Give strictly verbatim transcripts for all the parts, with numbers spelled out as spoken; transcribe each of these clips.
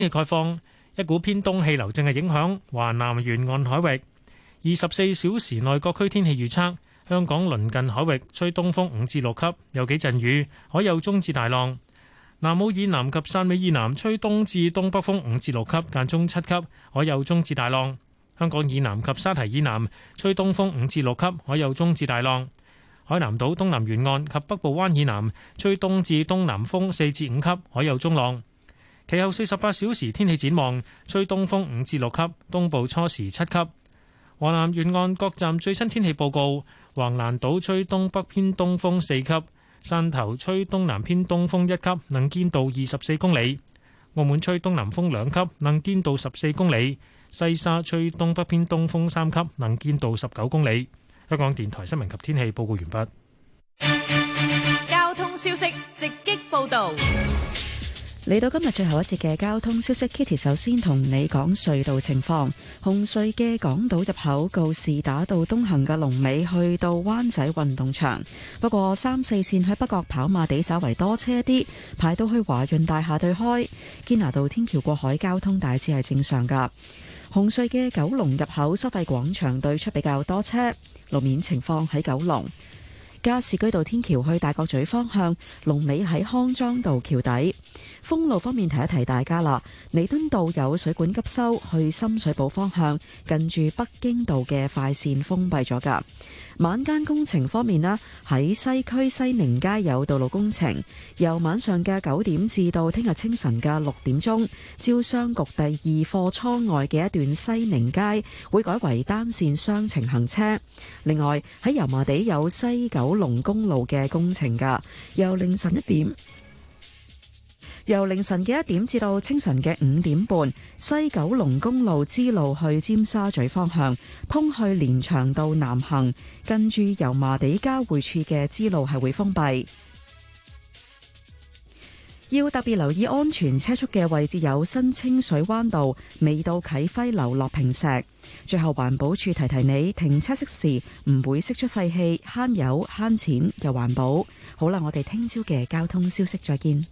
天氣概況，一股偏東氣流正係影響華南沿岸海域。二十四小時內各區天氣預測：香港鄰近海域吹東風五至六級，有幾陣雨，海有中至大浪。南澳以南及汕尾以南吹東至東北風五至六級，間中七級，海有中至大浪。香港以南及沙堤以南吹東風五至六級，海有中至大浪。海南島東南沿岸及北部灣以南吹東至東南風四至五級，海有中浪。其後四十八小時天氣展望，吹東風五至六級，東部初時七級。華南沿岸各站最新天氣報告：橫瀾島吹東北偏東風四級。汕頭吹東南偏東風一級，能見度二十四公里；澳門吹東南風兩級，能見度十四公里；西沙吹東北偏東風三級，能見度十九公里。香港電台新聞及天氣報告完畢。交通消息直擊報道。 嚟到今日最後一節嘅交通消息 ，Kitty 首先同你講隧道情況。紅隧嘅港島入口告士打道東行嘅龍尾去到灣仔運動場，不過三四線喺北角跑馬地稍為多車啲，排到去華潤大廈對開。堅拿道天橋過海交通大致係正常噶。紅隧嘅九龍入口收費廣場對出比較多車，路面情況喺九龍。加士居道天橋去大角咀方向，龍尾喺康莊道橋底。封路方面提一提大家啦，彌敦道有水管急修，去深水埗方向近住北京道嘅快線封閉咗噶。晚間工程方面呢，喺西區西寧街有道路工程，由晚上嘅九點至到聽日清晨嘅六點鐘，招商局第二貨倉外嘅一段西寧街會改為單線雙程行車。另外喺油麻地有西九龍公路嘅工程噶，由凌晨一點由凌晨嘅一點至到清晨嘅五點半，西九龍公路支路去尖沙咀方向，通去連翔道南行，近住油麻地交匯處嘅支路係會封閉。要特別留意安全車速嘅位置有新清水灣道、未到啟輝樓落坪石。最後環保署提提你，停車熄時唔會釋出廢氣，慳油慳錢又環保。好啦，我哋聽朝嘅交通消息再見。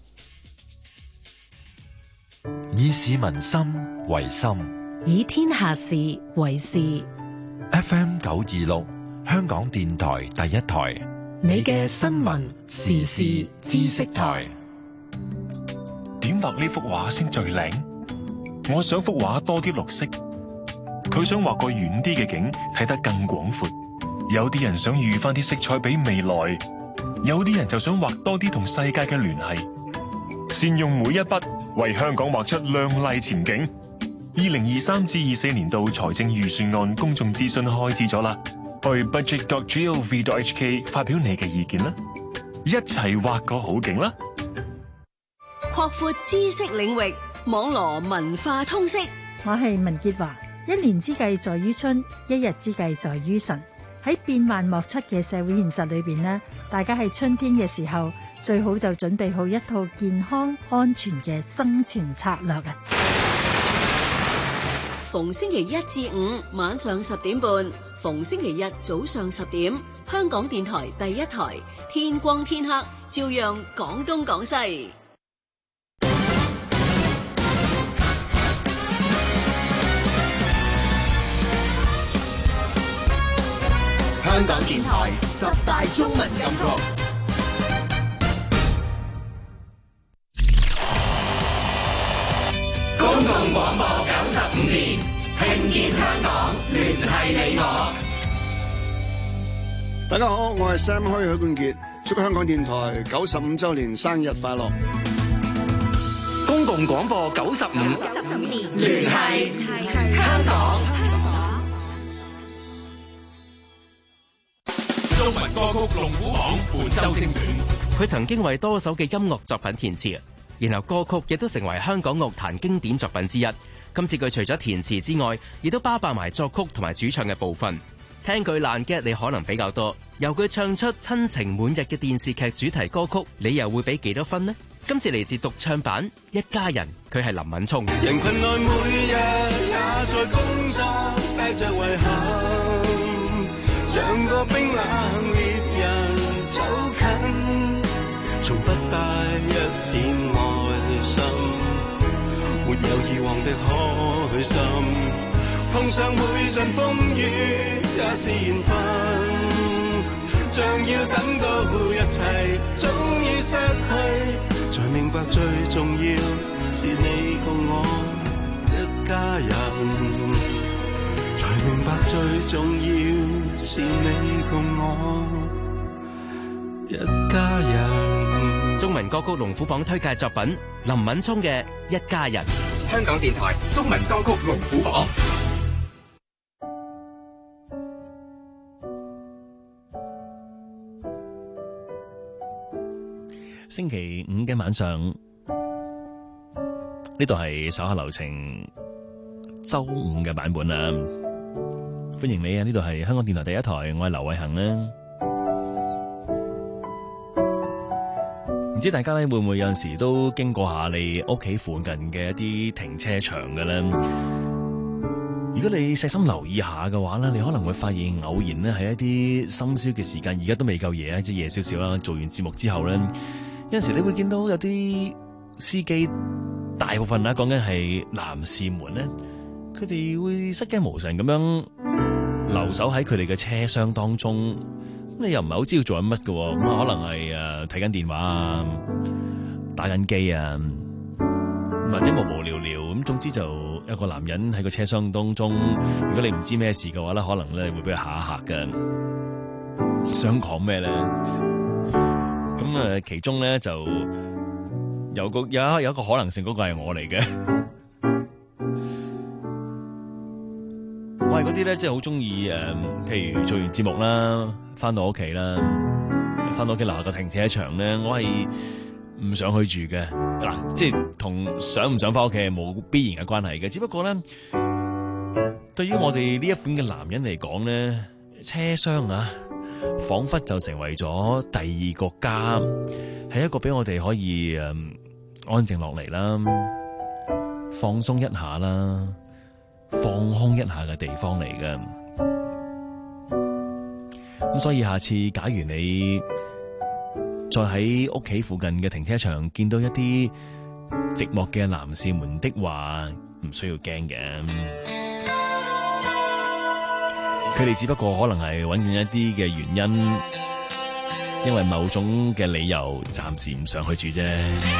以市民心為心， 以天下事為事。 F M 九二六，香港電台第一台， 你嘅新聞時事知識台。 點畫呢幅畫先最靚？我想幅畫多啲綠色，佢想畫個遠啲嘅景，睇得更廣闊。有啲人想預翻啲色彩俾未來，有啲人就想畫多啲同世界嘅聯繫。善用每一筆，為香港畫出亮麗前景。二零二三至二四年度財政預算案公眾諮詢開始咗啦，去 budget dot gov dot h k 發表你嘅意見啦，一齊畫個好景啦！ 擴闊知識領域，網羅文化通識。 我係文潔華。一年之計在於春，一日之計在於晨。喺變幻莫測嘅社會現實裏邊呢，大家喺春天嘅時候，最好就準備好一套健康安全嘅生存策略啊！ 逢星期一至五晚上十點半，逢星期日早上十點，香港電台第一台，天光天黑，照樣講東講西。 香港電台十大中文金曲。公共廣播九十五年，聽見香港，聯繫你我。 大家好，我係 Sam 許許冠傑，祝香港電台九十五周年生日快樂。 公共廣播九十五年，聯繫香港。 中文歌曲龍虎榜本周精選，佢曾經為多首嘅音樂作品填詞，然後歌曲亦都成為香港樂壇經典作品之一。今次佢除咗填詞之外，亦都包辦埋作曲同埋主唱嘅部分。聽佢爛 gag 你可能比較多，由佢唱出親情滿日嘅電視劇主題歌曲，你又會俾幾多分呢？今次嚟自獨唱版一家人，佢係林敏聰。 人群內每日也在工作，帶着遺憾，像個冰冷獵人走近，從不帶一點愛心， 沒有以往的開心。碰上每陣風雨也是緣分，像要等到一切終於失去，才明白最重要是你共我一家人，才明白最重要是你共我一家人。 中文歌曲龍虎榜推介作品林敏聰嘅《一家人》。 香港電台中文歌曲龍虎榜。 星期五嘅晚上，呢度係手下留情周五嘅版本啊！歡迎你啊！呢度係香港電台第一台，我係劉偉恒啦。唔知大家咧會唔會有陣時都經過下你屋企附近嘅一啲停車場嘅咧？如果你細心留意下嘅話咧，你可能會發現偶然咧喺一啲深宵嘅時間，而家都未夠夜啊，即係夜少少啦。做完節目之後咧，有陣時你會見到有啲司機，大部分啦講緊係男士們咧，佢哋會失驚無神咁樣留守喺佢哋嘅車廂當中。你又唔係好知道做緊乜嘅，咁啊可能係誒睇緊電話啊，打緊機啊，或者無無聊聊咁。總之就有個男人喺個車廂當中，如果你唔知咩事嘅話咧，可能咧會俾佢嚇一嚇嘅。想講咩咧？咁啊，其中咧就有個有有一個可能性，嗰個係我嚟嘅。我係嗰啲咧，即係好中意誒，譬如做完節目啦，翻到屋企啦，翻到屋企樓下個停車場咧，我係唔想去住嘅。嗱，即係同想唔想翻屋企係冇必然嘅關係嘅。只不過咧，對於我哋呢一款嘅男人嚟講咧，車廂啊，仿佛就成為咗第二個家，係一個俾我哋可以誒、嗯、安靜落嚟啦，放鬆一下啦，放空一下嘅地方嚟嘅。咁所以下次假如你再喺屋企附近嘅停車場見到一啲寂寞嘅男士們的話，唔需要驚嘅，佢哋只不過可能係揾緊一啲嘅原因，因為某種嘅理由暫時唔想去住啫。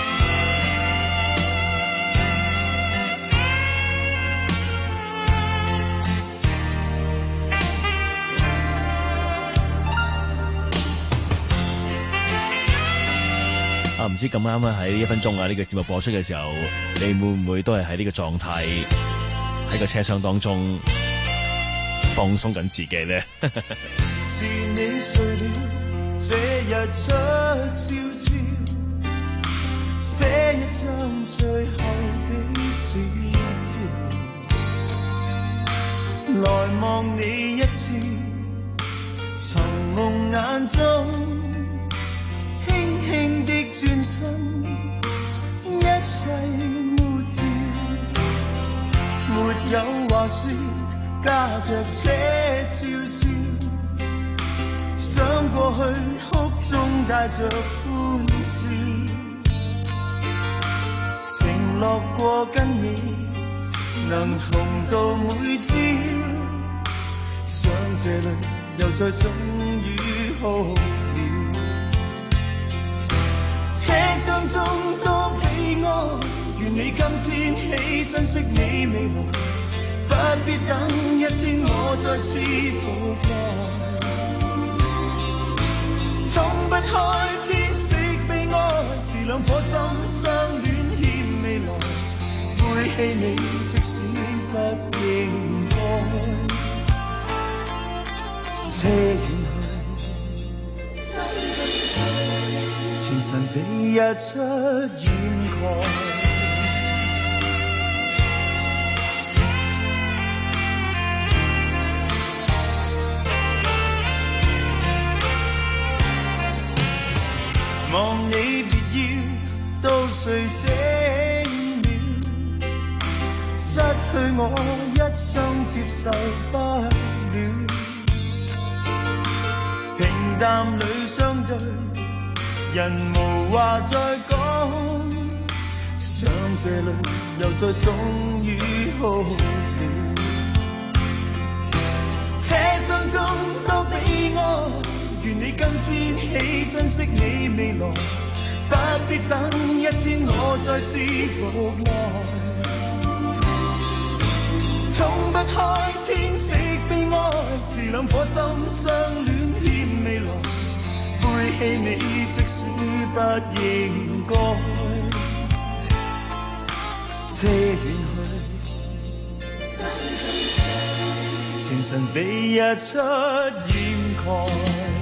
啊，唔知咁啱啊！喺呢一分鐘啊，呢個節目播出嘅時候，你會唔會都係喺呢個狀態，喺個車廂當中放鬆緊自己咧？ 是你睡了，這日出悄悄，寫一張最後的字條，來望你一次，從夢眼中。輕輕的轉身，一切抹掉，沒有話說，駕着車悄悄，想過去哭中帶着歡笑，承諾過跟你能同到每朝，想這裏又再終於好。車廂中多悲哀，願你今天起珍惜你未來，不必等一天我再次覆蓋。衝不開天色悲哀，是兩顆心相戀欠未來，背棄你即使不應該。車全神被日出掩蓋，望你別要到睡醒了，失去我一生接受不了，平淡裏相對。人無話再講， 想這裏又再終於好了。車廂中多悲哀，願你今天起珍惜你未來，不必等一天我再次復來。衝不開天色悲哀，是兩顆心相戀欠未來，背棄你即使不應該。車遠去，前塵被日出掩蓋。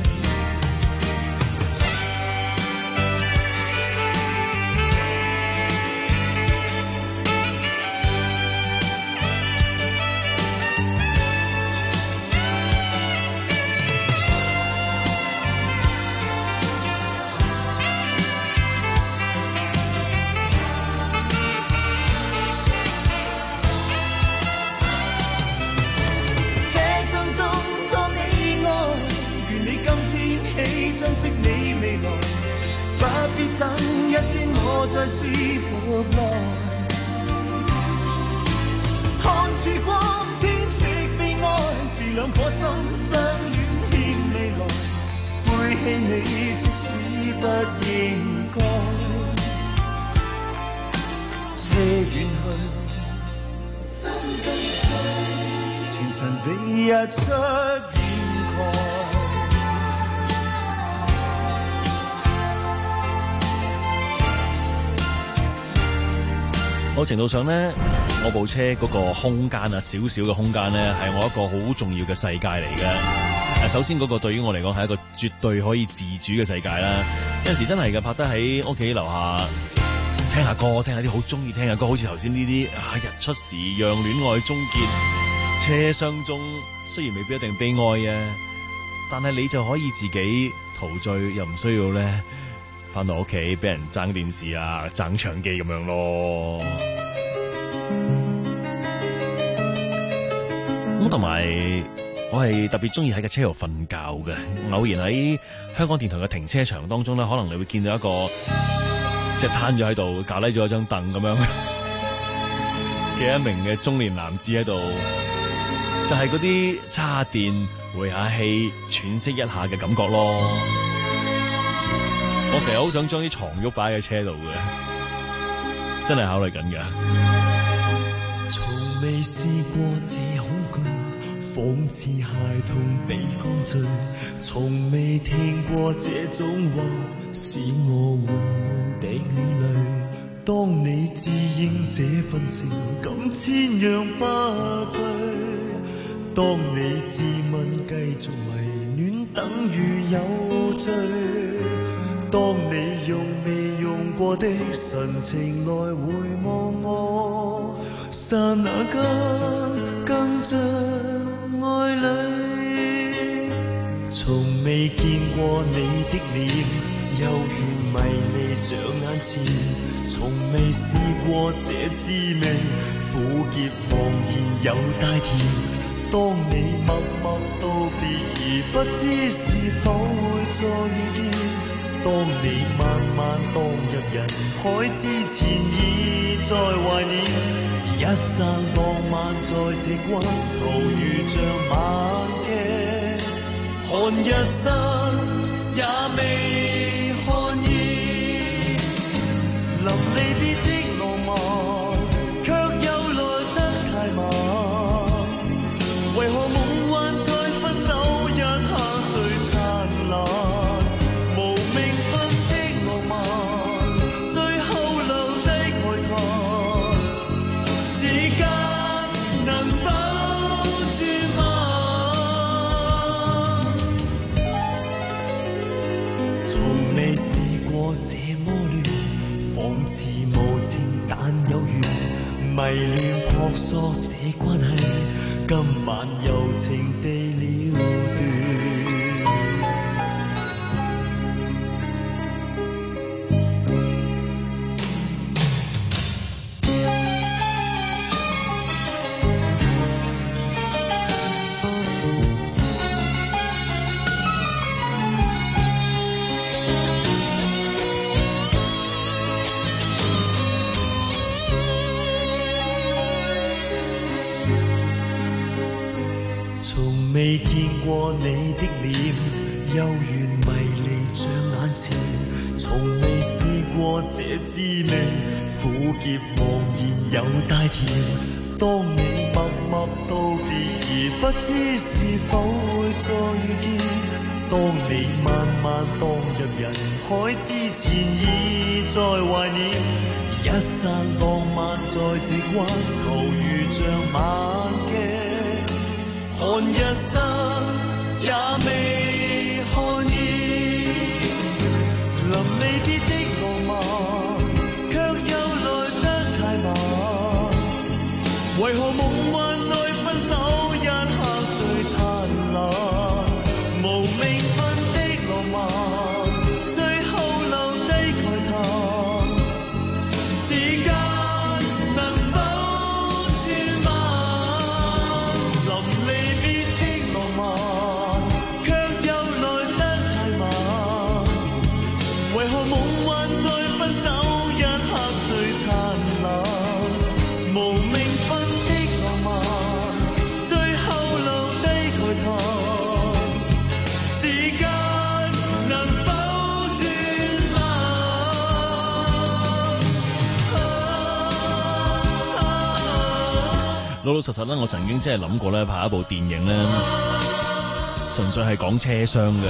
珍惜你未來，不必等一天我再次復來。看曙光，天色悲哀，是兩顆心相戀欠未來，背棄你即使不應該。車遠去，心更碎，前塵被日出掩蓋。 某程度上咧，我部車嗰個空間啊，少少嘅空間咧，係我一個好重要嘅世界嚟嘅。首先嗰個對於我嚟講係一個絕對可以自主嘅世界啦。有陣時真係嘅，拍得喺屋企樓下聽下歌，聽下啲好中意聽嘅歌，好似頭先呢啲啊，日出時讓戀愛終結，車廂中雖然未必一定悲哀啊，但係你就可以自己陶醉，又唔需要咧翻到屋企俾人爭電視啊、爭唱機咁樣咯。咁同埋我係特別中意喺架車度瞓覺嘅。偶然喺香港電台嘅停車場當中咧，可能你會見到一個即係攤咗喺度，架低咗一張凳咁樣嘅一名嘅中年男子喺度，就係嗰啲叉下電、回下氣、喘息一下嘅感覺咯。我成日好想將啲床褥擺喺車度嘅，真係考慮緊㗎。 從未試過這恐懼，仿似孩童被灌醉，從未聽過這種話，使我緩緩滴了淚。當你自認這份情感千樣不對，當你自問繼續迷戀等於有罪，當你用未用過的神情來回望我，剎那間更像愛侶。從未見過你的臉，幽怨迷離像眼前，從未試過這滋味，苦澀茫然又帶甜。當你默默道別而不知是否會再遇見，當你慢慢當入人海之前已在懷念，一剎浪漫在這關頭如像晚鏡，看一生也未看厭，臨離別的浪漫卻又來得太慢，為何夢幻在分手一刻最燦爛，無名分的浪漫最後留低愛嘆，時間能否轉慢？從未試過這麼亂，仿似無情但有緣，迷戀撲朔這關係，今晚柔情地了斷。 未見過你的臉，幽怨迷離像眼前，從未試過這滋味，苦澀茫然又帶甜。當你默默道別而不知是否會再遇見，當你慢慢蕩入人海之前已在懷念，一剎浪漫在直彎頭如像晚鏡，看一生也未看厭，臨離別的浪漫卻又來得太慢，為何夢幻在分手一刻最燦爛，無名分的浪漫最後留低慨嘆，時間能否轉慢，臨離別的浪漫卻又來得太慢，為何夢幻在分手一刻最燦爛，無名分的浪漫最後留低慨嘆，時間能否轉慢？ 老老實實咧，我曾經真係諗過咧，拍一部電影咧，純粹係講車廂嘅。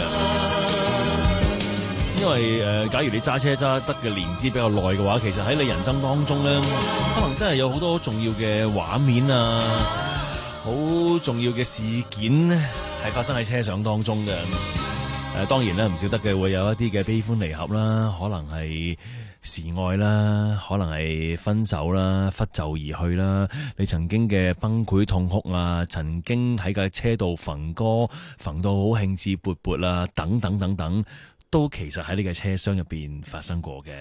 因為誒、呃，假如你揸車揸得嘅年資比較耐嘅話，其實喺你人生當中咧，可能真係有好多重要嘅畫面啊，好重要嘅事件咧，係發生喺車廂當中嘅。誒、呃，當然咧，唔少得嘅會有一啲嘅悲歡離合啦，可能係示愛啦，可能係分手啦，拂袖而去啦。你曾經嘅崩潰痛哭啊，曾經喺架車度焚歌，焚到好興致勃勃啊，等等等等。都其實喺呢個車廂入邊發生過嘅，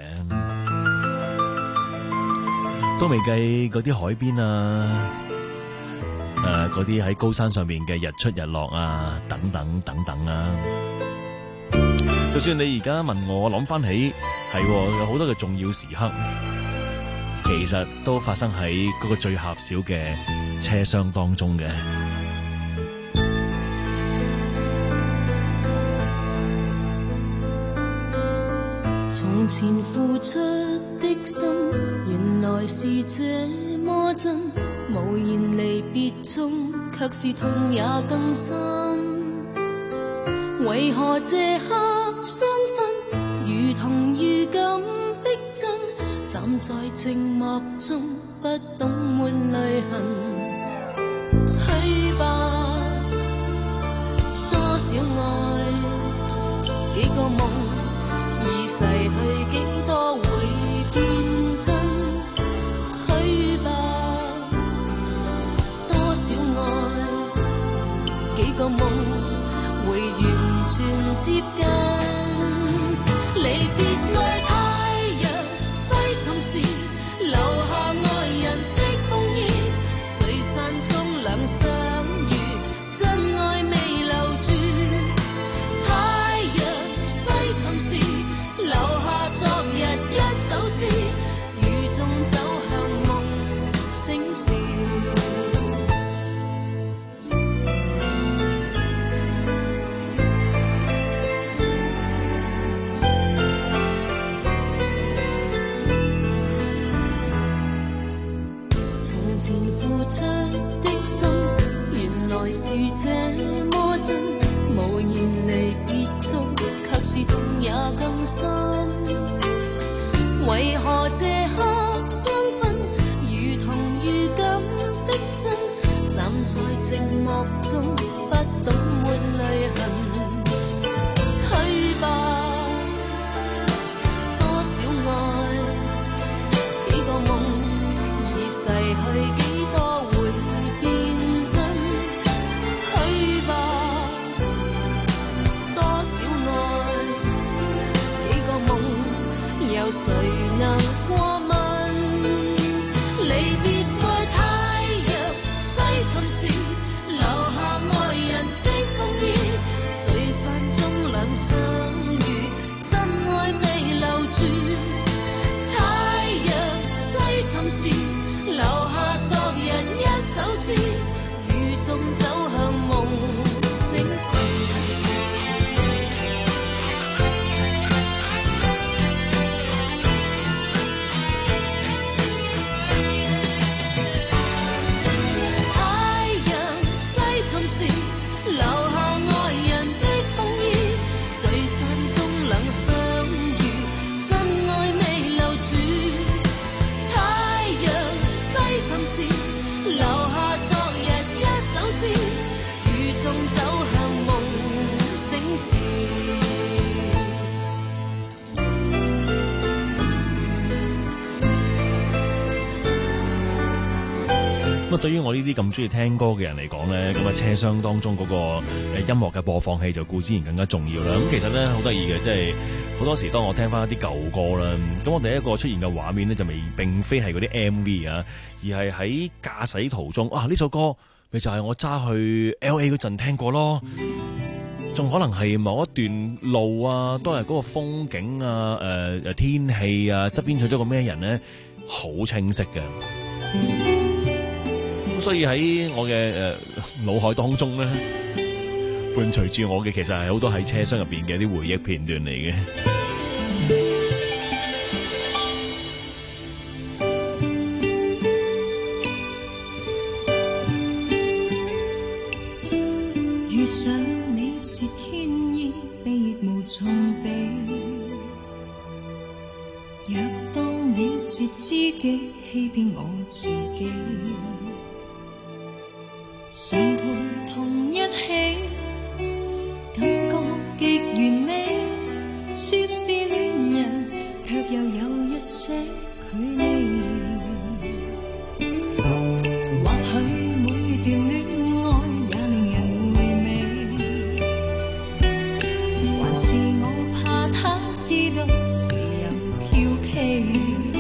都未計嗰啲海邊啊，誒嗰啲喺高山上面嘅日出日落啊，等等等等啊。就算你而家問我，我諗翻起係有好多嘅重要時刻，其實都發生喺嗰個最狹小嘅車廂當中嘅。 從前付出的心，原來是這麼真，無言離別中，卻是痛也更深。為何這刻相分，如同預感逼近，站在靜默中，不懂抹淚痕。去吧，多少愛，幾個夢，已逝去幾多會變真，去吧，多少愛，幾個夢會完全接近，離別在太陽西沉時，留下愛人的風衣，聚散中兩相遇，真愛未留住，太陽西沉時，留下昨日一首詩，雨中走向夢醒時。從前付出的心，原來是這麼真，無言離別中，卻是痛也更深。為何這刻相分，如同預感逼真，站在寂寞中，不懂抹淚痕。去吧，多少愛，幾個夢，已逝去幾多會變真。去吧，多少愛，幾個夢，有誰能過問？離別在太陽西沉時，留下愛人的風衣，聚散中兩相遇，真愛未留住。太陽西沉時，留下昨日一首詩，雨中走向夢。 留下昨日一首詩，如縱走向夢醒時。 咁啊，對於我呢啲咁中意聽歌嘅人嚟講咧，咁啊車廂當中嗰個誒音樂嘅播放器就固然更加重要啦。咁其實咧好得意嘅，即係好多時當我聽翻一啲舊歌啦，咁我第一個出現嘅畫面咧就未並非係嗰啲 M V 啊，而係喺駕駛途中啊，呢首歌咪就係我揸去 L A 嗰陣聽過咯，仲可能係某一段路啊，都係嗰個風景啊、誒誒天氣啊，側邊坐咗個咩人咧，好清晰嘅。咁所以喺我嘅誒腦海當中咧，伴隨住我嘅其實係好多喺車廂入邊嘅啲回憶片段嚟嘅。 遇上你是天意，避亦無從避。若當你是知己，欺騙我自己。常陪同一起，感覺極完美。說是戀人，卻又有一些距離。或許每段戀愛也令人回味，還是我怕他知道是有蹺蹊。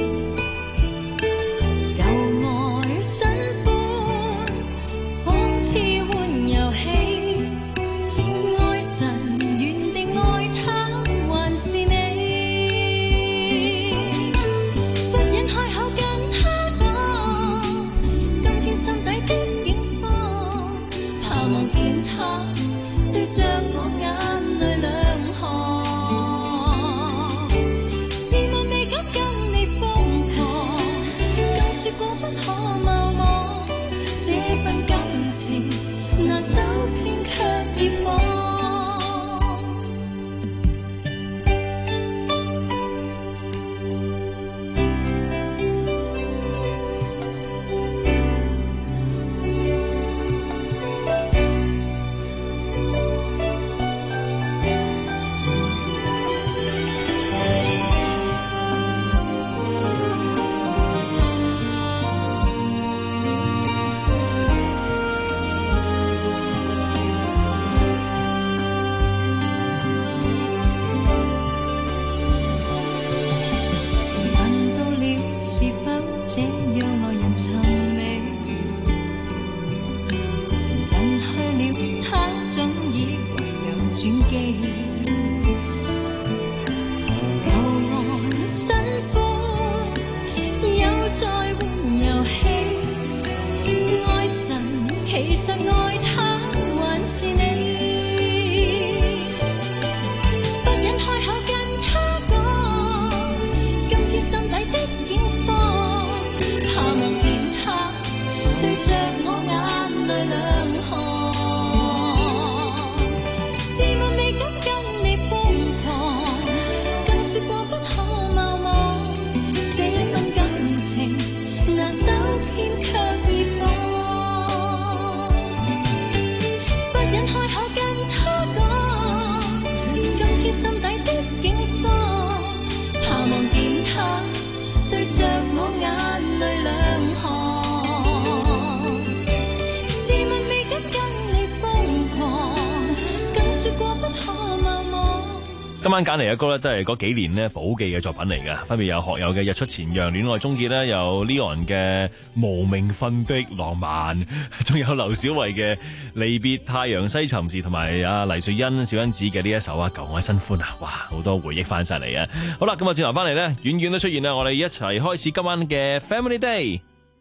今晚揀嚟嘅歌咧，都係嗰幾年咧寶記嘅作品嚟嘅，分別有學友嘅《日出前陽》、戀愛終結咧，有 Leon 嘅《無名分的浪漫》，仲有劉小慧嘅《離別太陽西沉時》，同埋啊黎瑞恩、小恩子嘅呢一首啊《舊愛新歡》啊，哇，好多回憶翻晒嚟啊！好啦，咁啊轉頭翻嚟咧，遠遠都出現啦，我哋一齊開始今晚嘅 Family Day。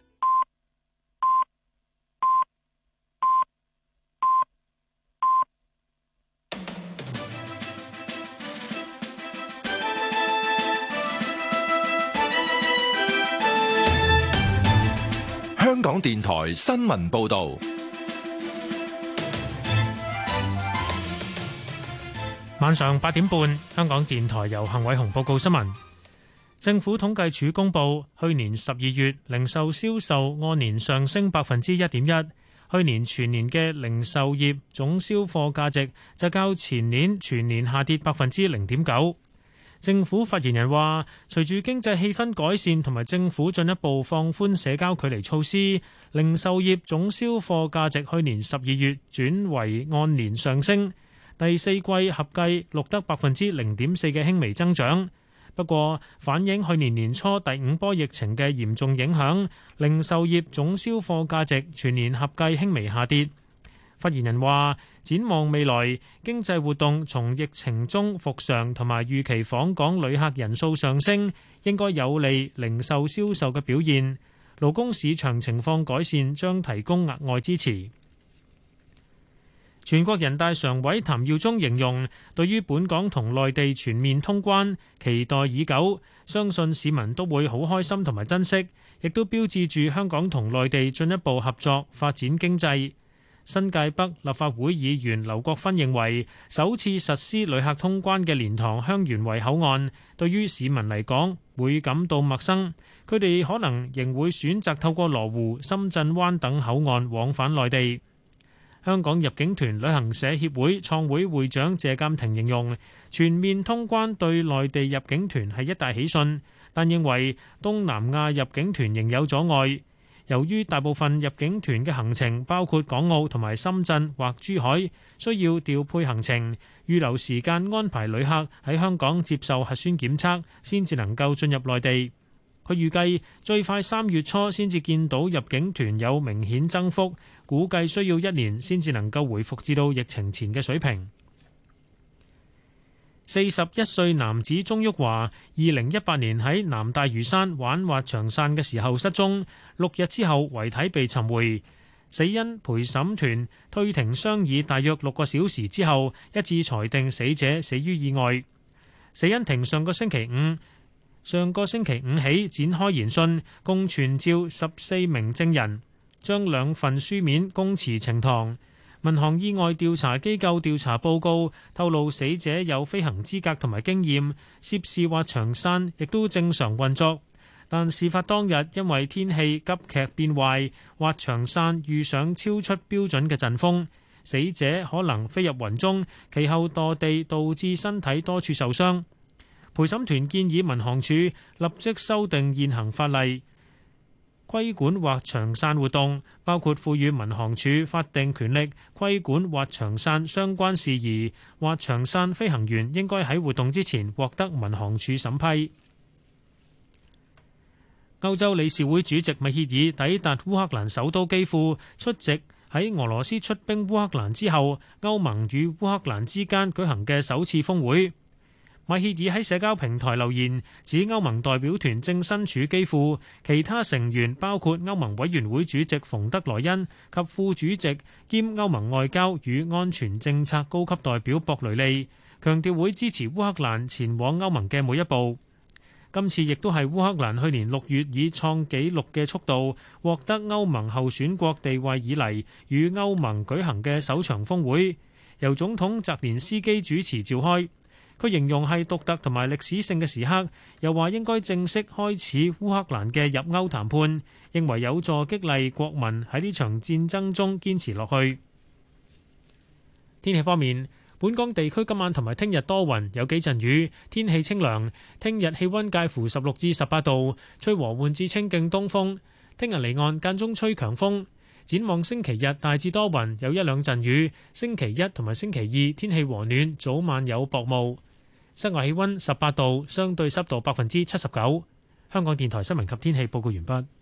香港電台新聞報道， 晚上八點半，香港電台由幸偉雄報告新聞。 政府統計處公佈，去年十二月零售銷售按年上升百分之一點一，去年全年嘅零售業總銷貨價值就較前年全年下跌百分之零點九。政府發言人話，隨住經濟氣氛改善同埋政府進一步放寬社交距離措施，零售業總銷貨價值去年十二月轉為按年上升，第四季合計錄得百分之零點四嘅輕微增長。不過，反映去年年初第五波疫情嘅嚴重影響，零售業總銷貨價值全年合計輕微下跌。發言人話，展望未來，經濟活動從疫情中復常同埋預期訪港旅客人數上升，應該有利零售銷售嘅表現。勞工市場情況改善將提供額外支持。全國人大常委譚耀宗形容，對於本港同內地全面通關期待已久，相信市民都會好開心同埋珍惜，亦都標誌住香港同內地進一步合作發展經濟。新界北立法會議員劉國勳認為，首次實施旅客通關嘅蓮塘香園圍口岸，對於市民嚟講會感到陌生，佢哋可能仍會選擇透過羅湖、深圳灣等口岸往返內地。香港入境團旅行社協會創會會長謝鑑庭形容，全面通關對內地入境團係一大喜訊，但認為東南亞入境團仍有阻礙。由於大部分入境團嘅行程包括港澳同埋深圳或珠海，需要調配行程，預留時間安排旅客喺香港接受核酸檢測，先至能夠進入內地。佢預計最快三月初先至見到入境團有明顯增幅，估計需要一年先至能夠回復至到疫情前嘅水平。四十一歲男子鍾旭華，二零一八年喺南大嶼山玩滑翔傘嘅時候失蹤，六日之後遺體被尋回，死因陪審團退庭商議大約六個小時之後，一致裁定死者死於意外。死因庭上個星期五上個星期五起展開研訊，共傳召十四名證人，將兩份書面供詞呈堂。民航意外調查機構調查報告透露，死者有飛行資格同埋經驗，涉事滑翔傘亦都正常運作。但事發當日因為天氣急劇變壞，滑翔傘遇上超出標準嘅陣風，死者可能飛入雲中，其後墮地導致身體多處受傷。陪審團建議民航處立即修訂現行法例，規管滑翔傘活動，包括賦予民航處法定權力規管滑翔傘相關事宜。滑翔傘飛行員應該喺活動之前獲得民航處審批。歐洲理事會主席米歇爾抵達烏克蘭首都基輔，出席喺俄羅斯出兵烏克蘭之後，歐盟與烏克蘭之間舉行嘅首次峰會。米歇爾喺社交平台留言，指歐盟代表團正身處基輔，其他成員包括歐盟委員會主席馮德萊恩及副主席兼歐盟外交與安全政策高級代表博雷利，強調會支持烏克蘭前往歐盟嘅每一步。今次亦都係烏克蘭去年六月以創紀錄嘅速度獲得歐盟候選國地位以嚟，與歐盟舉行嘅首場峰會，由總統澤連斯基主持召開。佢形容係獨特同埋歷史性嘅時刻，又話應該正式開始烏克蘭嘅入歐談判，認為有助激勵國民喺呢場戰爭中堅持落去。天氣方面，本港地區今晚同埋聽日多雲，有幾陣雨，天氣清涼。聽日氣溫介乎十六至十八度，吹和緩至清勁東風。聽日離岸間中吹強風。展望星期日大致多雲，有一兩陣雨。星期一同埋星期二天氣和暖，早晚有薄霧。室外氣溫十八度，相對濕度百分之七十九。香港電台新聞及天氣報告完畢。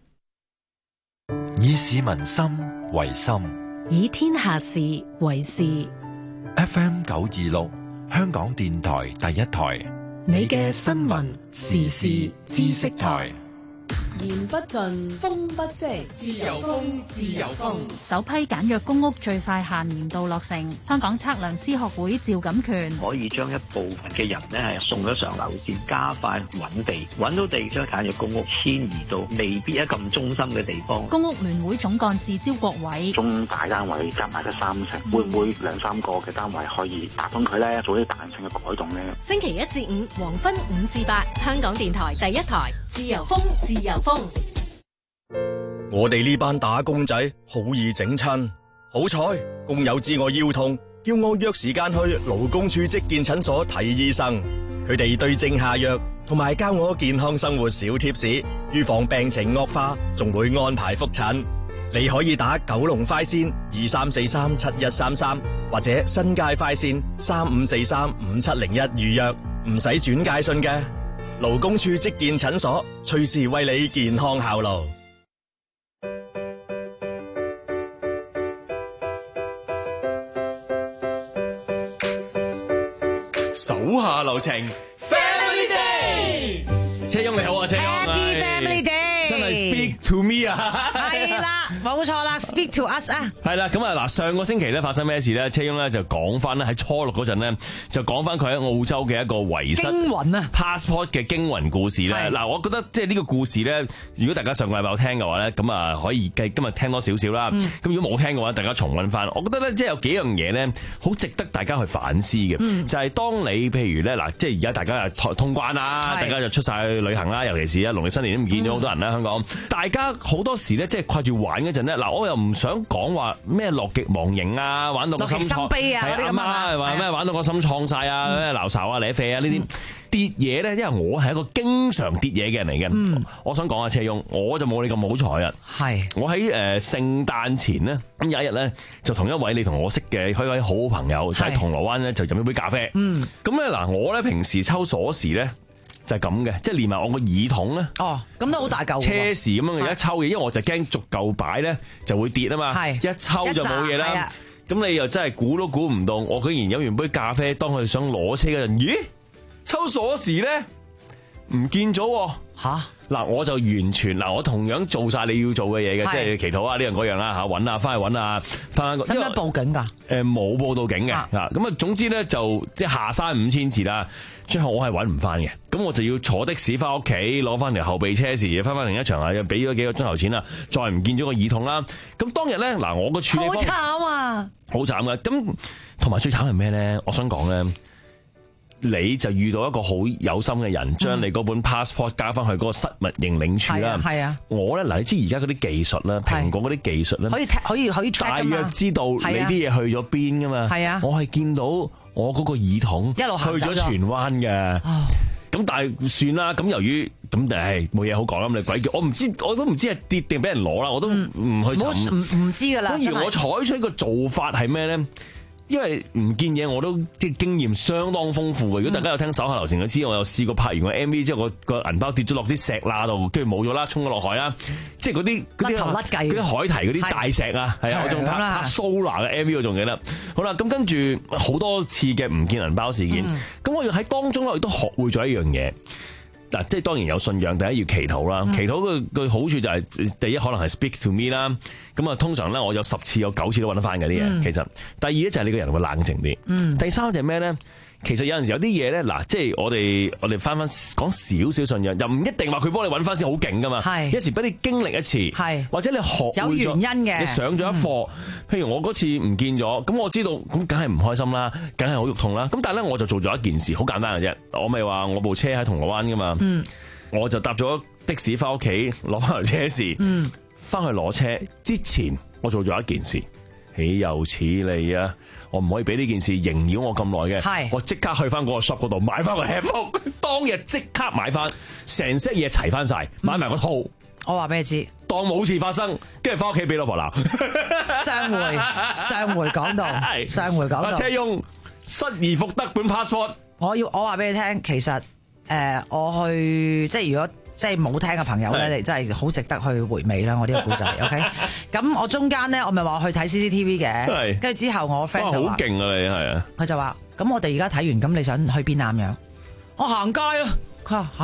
以市民心為心， 以天下事為事。 F M 九二六，香港電台第一台， 你嘅新聞時事知識台。 言不盡，風不息，自由風，自由風。 首批簡約公屋最快下年度落成。香港測量師學會趙錦權可以將一部分嘅人呢係送咗上樓線，加快揾地，揾到地將簡約公屋遷移到未必一咁中心嘅地方。 公屋聯會總幹事招國偉， 中大單位加埋得三成，會唔會兩三個嘅單位可以打通佢呢？做啲彈性嘅改動呢？ 星期一至五黃昏五至八，香港電台第一台，自由風，自由風。 我哋呢班打工仔好易整親，好彩工友知我腰痛，叫我約時間去勞工處職健診所睇醫生。佢哋對症下藥，同埋教我健康生活小貼士，預防病情惡化，仲會安排覆診。你可以打九龍快線二三四三七一三三，或者新界快線三五四三五七零一預約，唔使轉介信嘅。勞工處職健診所，隨時為你健康效勞。 手下留情 ，Family Day， 車翁你好啊，車翁 ，Happy Family Day， 真係 speak to me 啊， 係啦，冇錯啦 ，speak to us 啊， 係啦，咁啊嗱，上個星期咧發生咩事咧？車翁咧就講翻咧喺初六嗰陣咧，就講翻佢喺澳洲嘅一個遺失驚魂啊 passport 嘅驚魂故事咧。嗱，我覺得即係呢個故事咧，如果大家上個禮拜有聽嘅話咧，咁啊可以繼今日聽多少少啦。咁、嗯、如果冇聽嘅話，大家重溫翻。我覺得咧，即係有幾樣嘢咧，好值得大家去反思嘅、嗯。就係、是、當你譬如咧嗱，即係而家大家通通關啦，大家就出晒去旅行啦，尤其是啊農曆新年都唔見咗好多人啦、嗯，香港。大家好多時咧，即係掛住玩嗰陣咧，嗱，我又唔想講話咩樂極忘形啊，玩到個心創悲啊，嗰啲咁啊， 話咩玩到個心創晒啊，咩鬧哨啊、舐啡啊呢啲跌嘢咧，因為我係一個經常跌嘢嘅人嚟嘅、嗯。我想講下車翁，我就冇你咁好彩啊。係我喺誒聖誕前咧，咁有一日咧就同一位你同我識嘅一位好朋友，就喺銅鑼灣咧就飲一杯咖啡。嗯，咁咧嗱，我咧平時抽鎖匙咧。就係咁嘅，即係連埋我個耳筒咧。 哦，咁都好大嚿。車匙咁樣嘅一抽嘢，因為我就驚逐嚿擺咧就會跌啊嘛。係一抽就冇嘢啦。咁你又真係估都估唔到，我居然飲完杯咖啡，當佢哋想攞車嗰陣，咦？抽鎖匙咧唔見咗吓。嗱，我就完全嗱，我同樣做晒你要做嘅嘢嘅，即係祈禱啊呢樣嗰樣啦嚇，揾啊翻去揾啊翻個。使唔使報警㗎？誒冇報到警嘅啊，咁啊總之咧就即係下山五千次啦。最後我係揾唔翻嘅，咁我就要坐的士翻屋企攞翻條後備車匙，翻翻另一場啊，又俾咗幾個鐘頭錢啦，再唔見咗個耳筒啦。咁當日咧嗱，我個處理方好慘啊， 好慘噶。咁同埋最慘係咩咧？我想講咧。你就遇到一個好有心嘅人，將你嗰本 passport 加翻去嗰個失物認領處啦。係啊，我咧嗱，你知而家嗰啲技術啦，蘋果嗰啲技術咧，可以可以可以 track 大約知道你啲嘢去咗邊噶嘛。係啊，我係見到我嗰個耳筒一路去咗荃灣嘅。咁但係算啦，咁由於咁誒冇嘢好講啦，咁你鬼叫我唔知，我都唔知係跌定俾人攞啦，我都唔去尋。 唔唔知噶啦。 咁而我採取個做法係咩咧？因為唔見嘢我都即係經驗相當豐富嘅。如果大家有聽手下留情就知，我有試過拍完個 M V 之後，個個銀包跌咗落啲石罅度，跟住冇咗啦，衝咗落海啦。即係嗰啲嗰啲嗰啲海堤嗰啲大石啊，係啊，我仲拍拍 Solar 嘅 M V 我仲記得。好啦，咁跟住好多次嘅唔見銀包事件，咁、嗯、我又喺當中咧，我亦都學會咗一樣嘢。嗱，即係當然有信仰，第一要祈禱啦。祈禱嘅嘅好處就係、是、第一可能係 speak to me 啦。咁啊，通常咧我有十次有九次都揾得翻嘅啲嘢。其實第二咧就係你個人會冷靜啲。嗯。第三就係咩咧？其實有陣時有啲嘢咧，嗱，即係我哋我哋翻翻講少少信仰，又唔一定話佢幫你揾翻先好勁噶嘛。係。有時俾你經歷一次，係或者你學會有原因嘅，你上咗一課。嗯、譬如我嗰次唔見咗，咁我知道，咁梗係唔開心啦，梗係好肉痛啦。咁但係咧，我就做咗一件事，好簡單嘅啫。我咪話我部車喺銅鑼灣噶嘛。嗯。我就搭咗的士翻屋企攞翻台車匙。嗯。翻去攞車之前，我做咗一件事，豈有此理啊！我唔可以俾呢件事縈繞我咁耐嘅，我即刻去翻嗰個 shop 嗰度買翻個 headphone，當日即刻買翻成 set 嘢齊翻晒，買埋個套。 我話俾你知， 當冇事發生，跟住翻屋企俾老婆鬧。 上回上回講到，上回講到， 車翁失而復得本 passport。 我要我話俾你聽，其實誒、呃，我去即係如果。即係冇聽嘅朋友咧，你真係好值得去回味啦！我呢個故仔，OK。咁我中間咧，我咪話去睇 C C T V 嘅，跟住之後我 friend 就話：好勁啊你係啊！佢就話：咁我哋而家睇完，咁你想去邊啊？咁樣，我行街咯。佢話吓，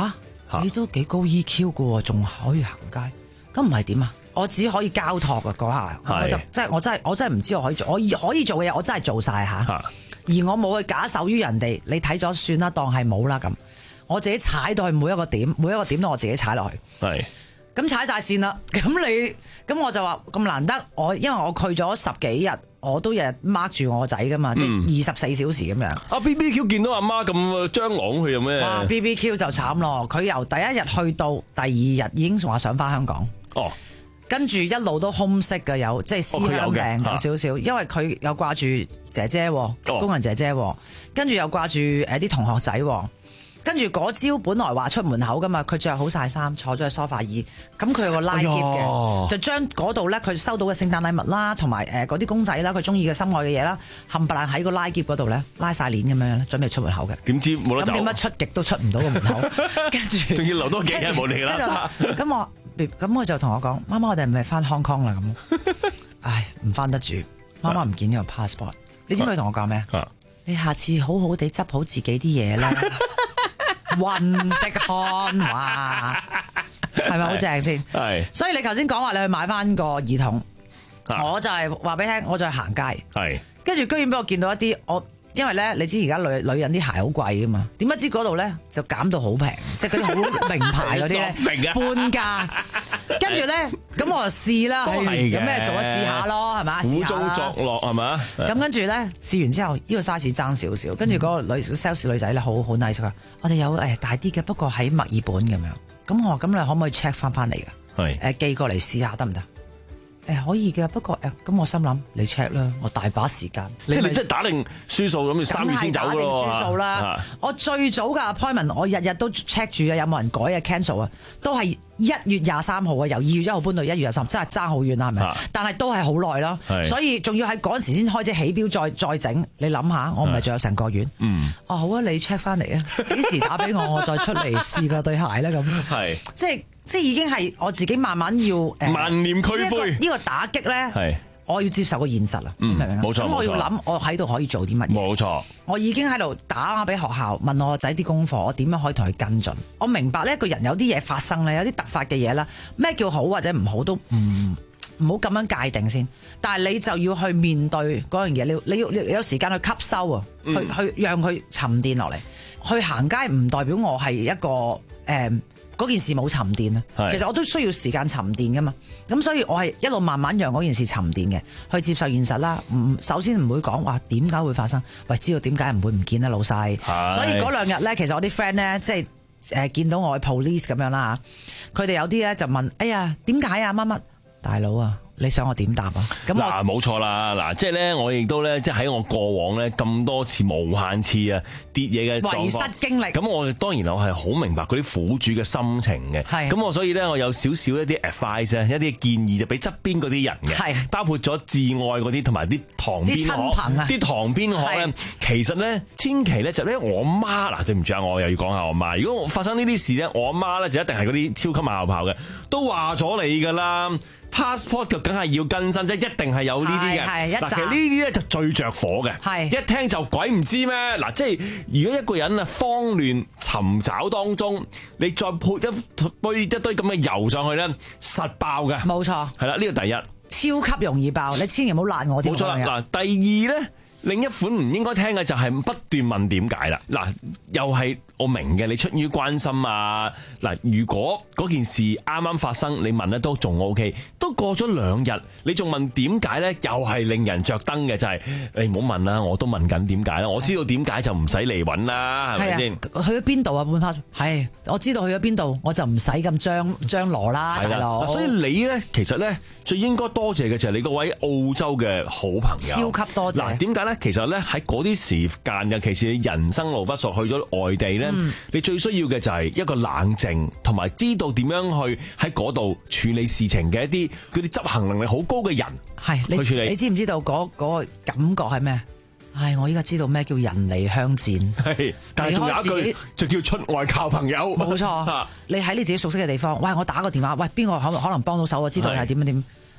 你都幾高 E Q 噶喎，仲可以行街，咁唔係點啊？我只可以交託啊嗰下，我就即係我真係我真係唔知我可以做，我可以做嘅嘢我真係做晒吓，而我冇去假手於人哋，你睇咗算啦，當係冇啦咁，我自己踩到去每一個點，每一個點都我自己踩落去，係，咁踩晒線啦，咁你咁我就話咁難得，我因為我去咗十幾日，我都日日 mark 住我個仔噶嘛，即係二十四小時咁樣。 啊 B B Q 見到阿媽咁張朗去有咩？ 哇 B B Q 就慘咯，佢由第一日去到第二日已經話想翻香港。哦。跟住一路都空色嘅，有即係思鄉病有少少，因為佢有掛住姐姐，工人姐姐，跟住又掛住誒啲同學仔，跟住嗰朝本來話出門口噶嘛，佢着好晒衫，坐咗喺梳化椅，咁佢有個拉喼嘅，就將嗰度咧佢收到嘅聖誕禮物啦，同埋誒嗰啲公仔啦，佢中意嘅心愛嘅嘢啦，冚唪唥喺個拉喼嗰度咧拉晒鏈咁樣，準備出門口嘅。點知冇得走？咁點解出極都出唔到個門口？跟住仲要留多幾日冇嚟啦。 咁我。咁佢就同我講：媽媽，我哋係咪翻 Hong Kong 啦？咁，唉，唔翻得住，媽媽唔見呢個 passport。你知唔知佢同我講咩？你下次好好地執好自己啲嘢啦。運的看話係咪好正先？係。所以你頭先講話你去買翻個兒童，我就係話俾你聽，我就去行街。係。跟住居然俾我見到一啲我。因為咧，你知而家女女人啲鞋好貴噶嘛？點不知嗰度咧就減到好平，即係嗰啲好名牌嗰啲咧半價。跟住咧，咁我就試啦，有咩做啊試下咯，係嘛？ 苦中作樂係嘛？ 咁跟住咧試完之後，呢、呢個 size 爭少少。跟住嗰個女 sales 女仔咧，好好 nice 佢話：我哋有誒大啲嘅，不過喺墨爾本咁樣。咁我話：咁你可唔可以 check 翻翻嚟㗎？係誒寄過嚟試下得唔得？誒可以嘅，不過誒咁我心諗你 check 啦，我大把時間。 即係你即係打定輸數咁，三月先走㗎喎。打定輸數啦！我最早嘅 appointment，我日日都 check 住啊，有冇人改啊 cancel 啊，都係一月廿三號啊，由二月一號搬到一月廿三，真係爭好遠啦，係咪？但係都係好耐咯，所以仲要喺嗰陣時先開始起標，再再整。你諗下，我唔係仲有成個月？嗯。哦好啊，你 check 翻嚟啊，幾時打俾我，我再出嚟試過對鞋啦咁。係。即係。即係已經係我自己慢慢要誒萬念俱灰呢個打擊咧，係我要接受個現實啦，明唔明啊？ 冇錯， 咁我要諗我喺度可以做啲乜嘢？ 冇錯，我已經喺度打俾學校問我個仔啲功課，我點樣可以同佢跟進？我明白呢一個人有啲嘢發生咧，有啲突發嘅嘢啦，咩叫好或者唔好都唔唔好咁樣界定先。但係你就要去面對嗰樣嘢，你你要你有時間去吸收啊，嗯、去去讓佢沉澱落嚟。去行街唔代表我係一個誒。嗯嗰件事冇沉澱啊，其實我都需要時間沉澱噶嘛，咁所以我係一路慢慢讓嗰件事沉澱嘅，去接受現實啦。唔首先唔會講話點解會發生，喂，知道點解唔會唔見咧老細。所以嗰兩日咧，其實我啲 friend 咧，即係誒見到我去 police 咁樣啦嚇，佢哋有啲咧就問：哎呀，點解啊？乜乜大佬啊？你想我點答啊？咁嗱冇錯啦，嗱即係咧，我亦都咧，即係喺我過往咧咁多次無限次啊跌嘢嘅遺失經歷。 咁我當然我係好明白嗰啲苦主嘅心情嘅。係。咁我所以咧，我有少少一啲 advice 一啲建議就俾側邊嗰啲人嘅。係。包括咗至愛嗰啲同埋啲堂邊學。啲親朋啊。啲堂邊學咧，其實咧千祈咧就咧我媽嗱對唔住啊，我又要講下我媽。如果我發生呢啲事咧，我媽咧就一定係嗰啲超級馬後炮嘅，都話咗你㗎啦。passport 就梗係要更新，即係一定係有呢啲嘅。嗱，其實呢啲咧就最着火嘅。一聽就鬼唔知咩？嗱，即係如果一個人啊慌亂尋找當中，你再潑一杯一堆咁嘅油上去咧，實爆嘅。冇錯。係啦，呢個第一。 超級容易爆，你千祈唔好攔我啲。 冇錯啦。嗱，第二咧。另一款唔應該聽嘅就係不斷問點解啦。嗱，又係我明嘅，你出於關心啊。嗱，如果嗰件事啱啱發生，你問得都仲 OK， 都過咗兩日，你仲問點解呢？又係令人着燈嘅，就係、是、你唔好問啦，我都問緊點解啦。我知道點解就唔使嚟揾啦，係咪先？去咗邊度啊？半拍係，我知道去咗邊度，我就唔使咁張張羅啦，大佬。 所以你呢，其實呢，最應該多謝嘅就係你嗰位澳洲嘅好朋友， 超級多謝。 嗱，點解呢？其實咧喺嗰啲時間，尤其是你人生路不熟，去咗外地咧，嗯、你最需要嘅就係一個冷靜，同埋知道點樣去喺嗰度處理事情嘅一啲嗰啲執行能力好高嘅人，係去處理。 你，你知唔知道嗰、嗰個感覺係咩？唉，我依家知道咩叫人離鄉賤。係， 但係仲有一句就叫出外靠朋友。冇錯， 你喺你自己熟悉嘅地方，喂，我打個電話，喂，邊個可可能幫到手？我知道係點樣點。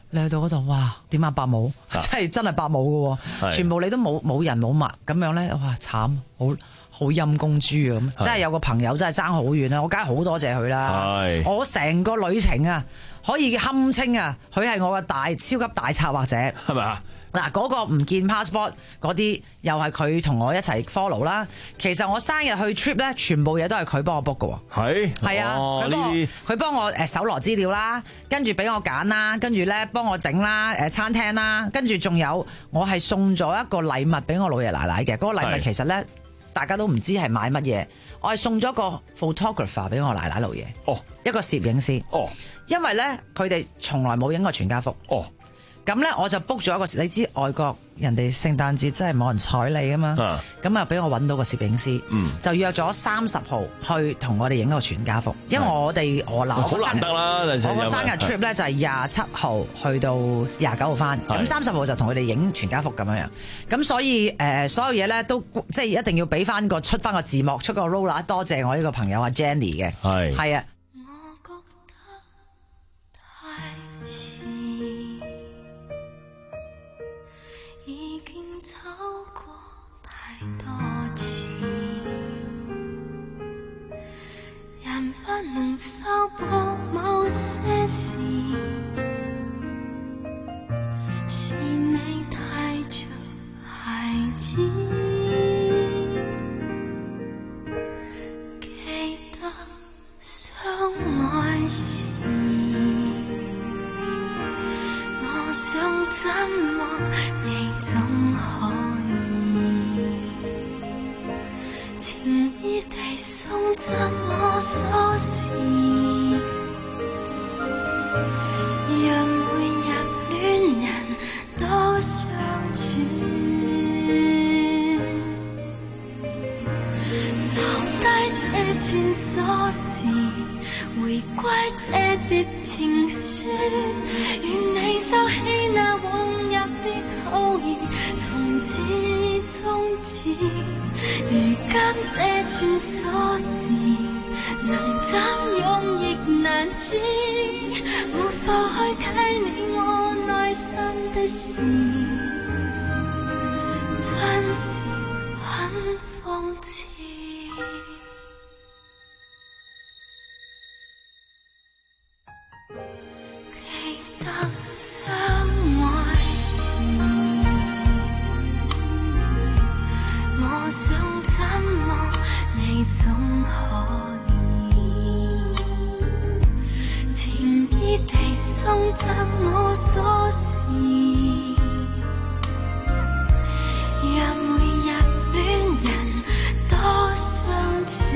你去到嗰度，哇！點啊，伯母，真係真係伯母嘅，全部你都冇冇人冇物咁樣咧，哇！慘，好好陰公豬咁，真係有個朋友真係爭好遠啦，我梗係好多謝佢啦。我成個旅程啊，可以堪稱啊，佢係我嘅大超級大策劃者， 係咪啊？ 嗱，嗰個唔見 passport 嗰啲，又係佢同我一齊 follow 啦。其實我生日去 trip 咧，全部嘢都係佢幫我 book 嘅。 係係啊，佢幫我佢幫我誒搜羅資料啦，跟住俾我揀啦，跟住咧幫我整啦誒餐廳啦，跟住仲有我係送咗一個禮物俾我老爺奶奶嘅。嗰、嗰個禮物其實咧大家都唔知係買乜嘢，我係送咗個 photographer 俾我奶奶老爺。 哦， 一個攝影師。 哦， 因為咧佢哋從來冇影過全家福。 哦。 咁咧我就 book 咗一個，你知外國人哋聖誕節真係冇人睬你啊嘛，咁啊俾我揾到個攝影師，嗯、就約咗三十號去同我哋影個全家福，因為我哋我嗱好難得啦， 我個生日 trip 咧就係廿七號去到廿九號翻，咁三十號就同佢哋影全家福咁樣樣，咁所以誒、呃、所有嘢咧都即係一定要俾翻個出翻個字幕，出個 roller， 多謝我呢個朋友阿 Jenny 嘅，係係啊。 不能修補某些事，是你太像孩子，記得相愛時，我想怎麼你總可以情意地送贈我鎖匙，讓每日戀人都相處，留低這串鎖匙，回歸這疊情書，願你收起那往日的好意，從此終止。如今這串鎖匙能怎用亦難知，沒法開啟你我內心的事，真是很諷刺。記得相愛時，我想怎麼你總可以情意地送贈我鎖匙，讓每日戀人多相處，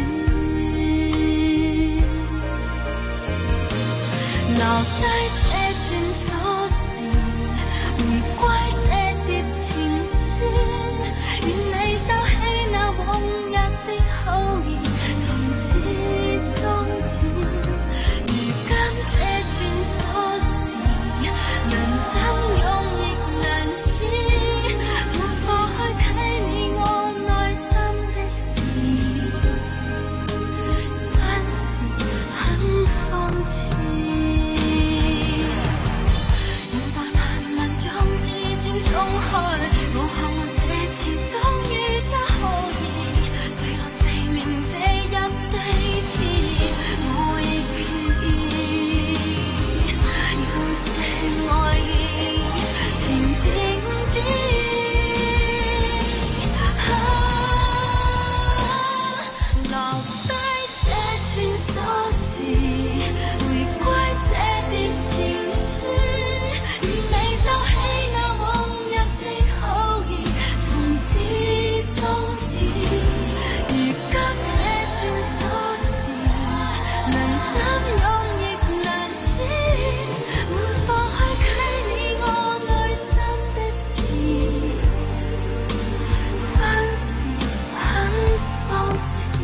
留低這串鎖匙，回歸這疊情書，願你收起那往日的好意，從此終止。如今這串鎖匙能怎用亦難知，沒法開啟你我內心的事，真是很諷刺。人在漫漫長之中鬆開，我看我這次終於真可以墜落地面這入地鐵，我亦決意要這愛意全靜止。留低這串鎖匙，回歸這疊情書，願你收起那往日的好意，從此終止。如今這串鎖匙能怎用亦難知，沒法開啟你我內心的事，真是很諷刺。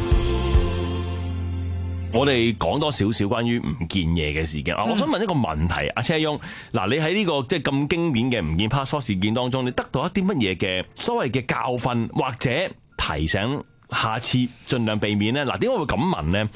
我哋講多少少關於唔見嘢嘅事件啊！我想問一個問題，阿車翁，嗱，你喺呢個即係咁經典嘅唔見 passport 事件當中，你得到一啲乜嘢嘅所謂嘅教訓或者提醒，下次盡量避免呢？嗱，點解會咁問呢？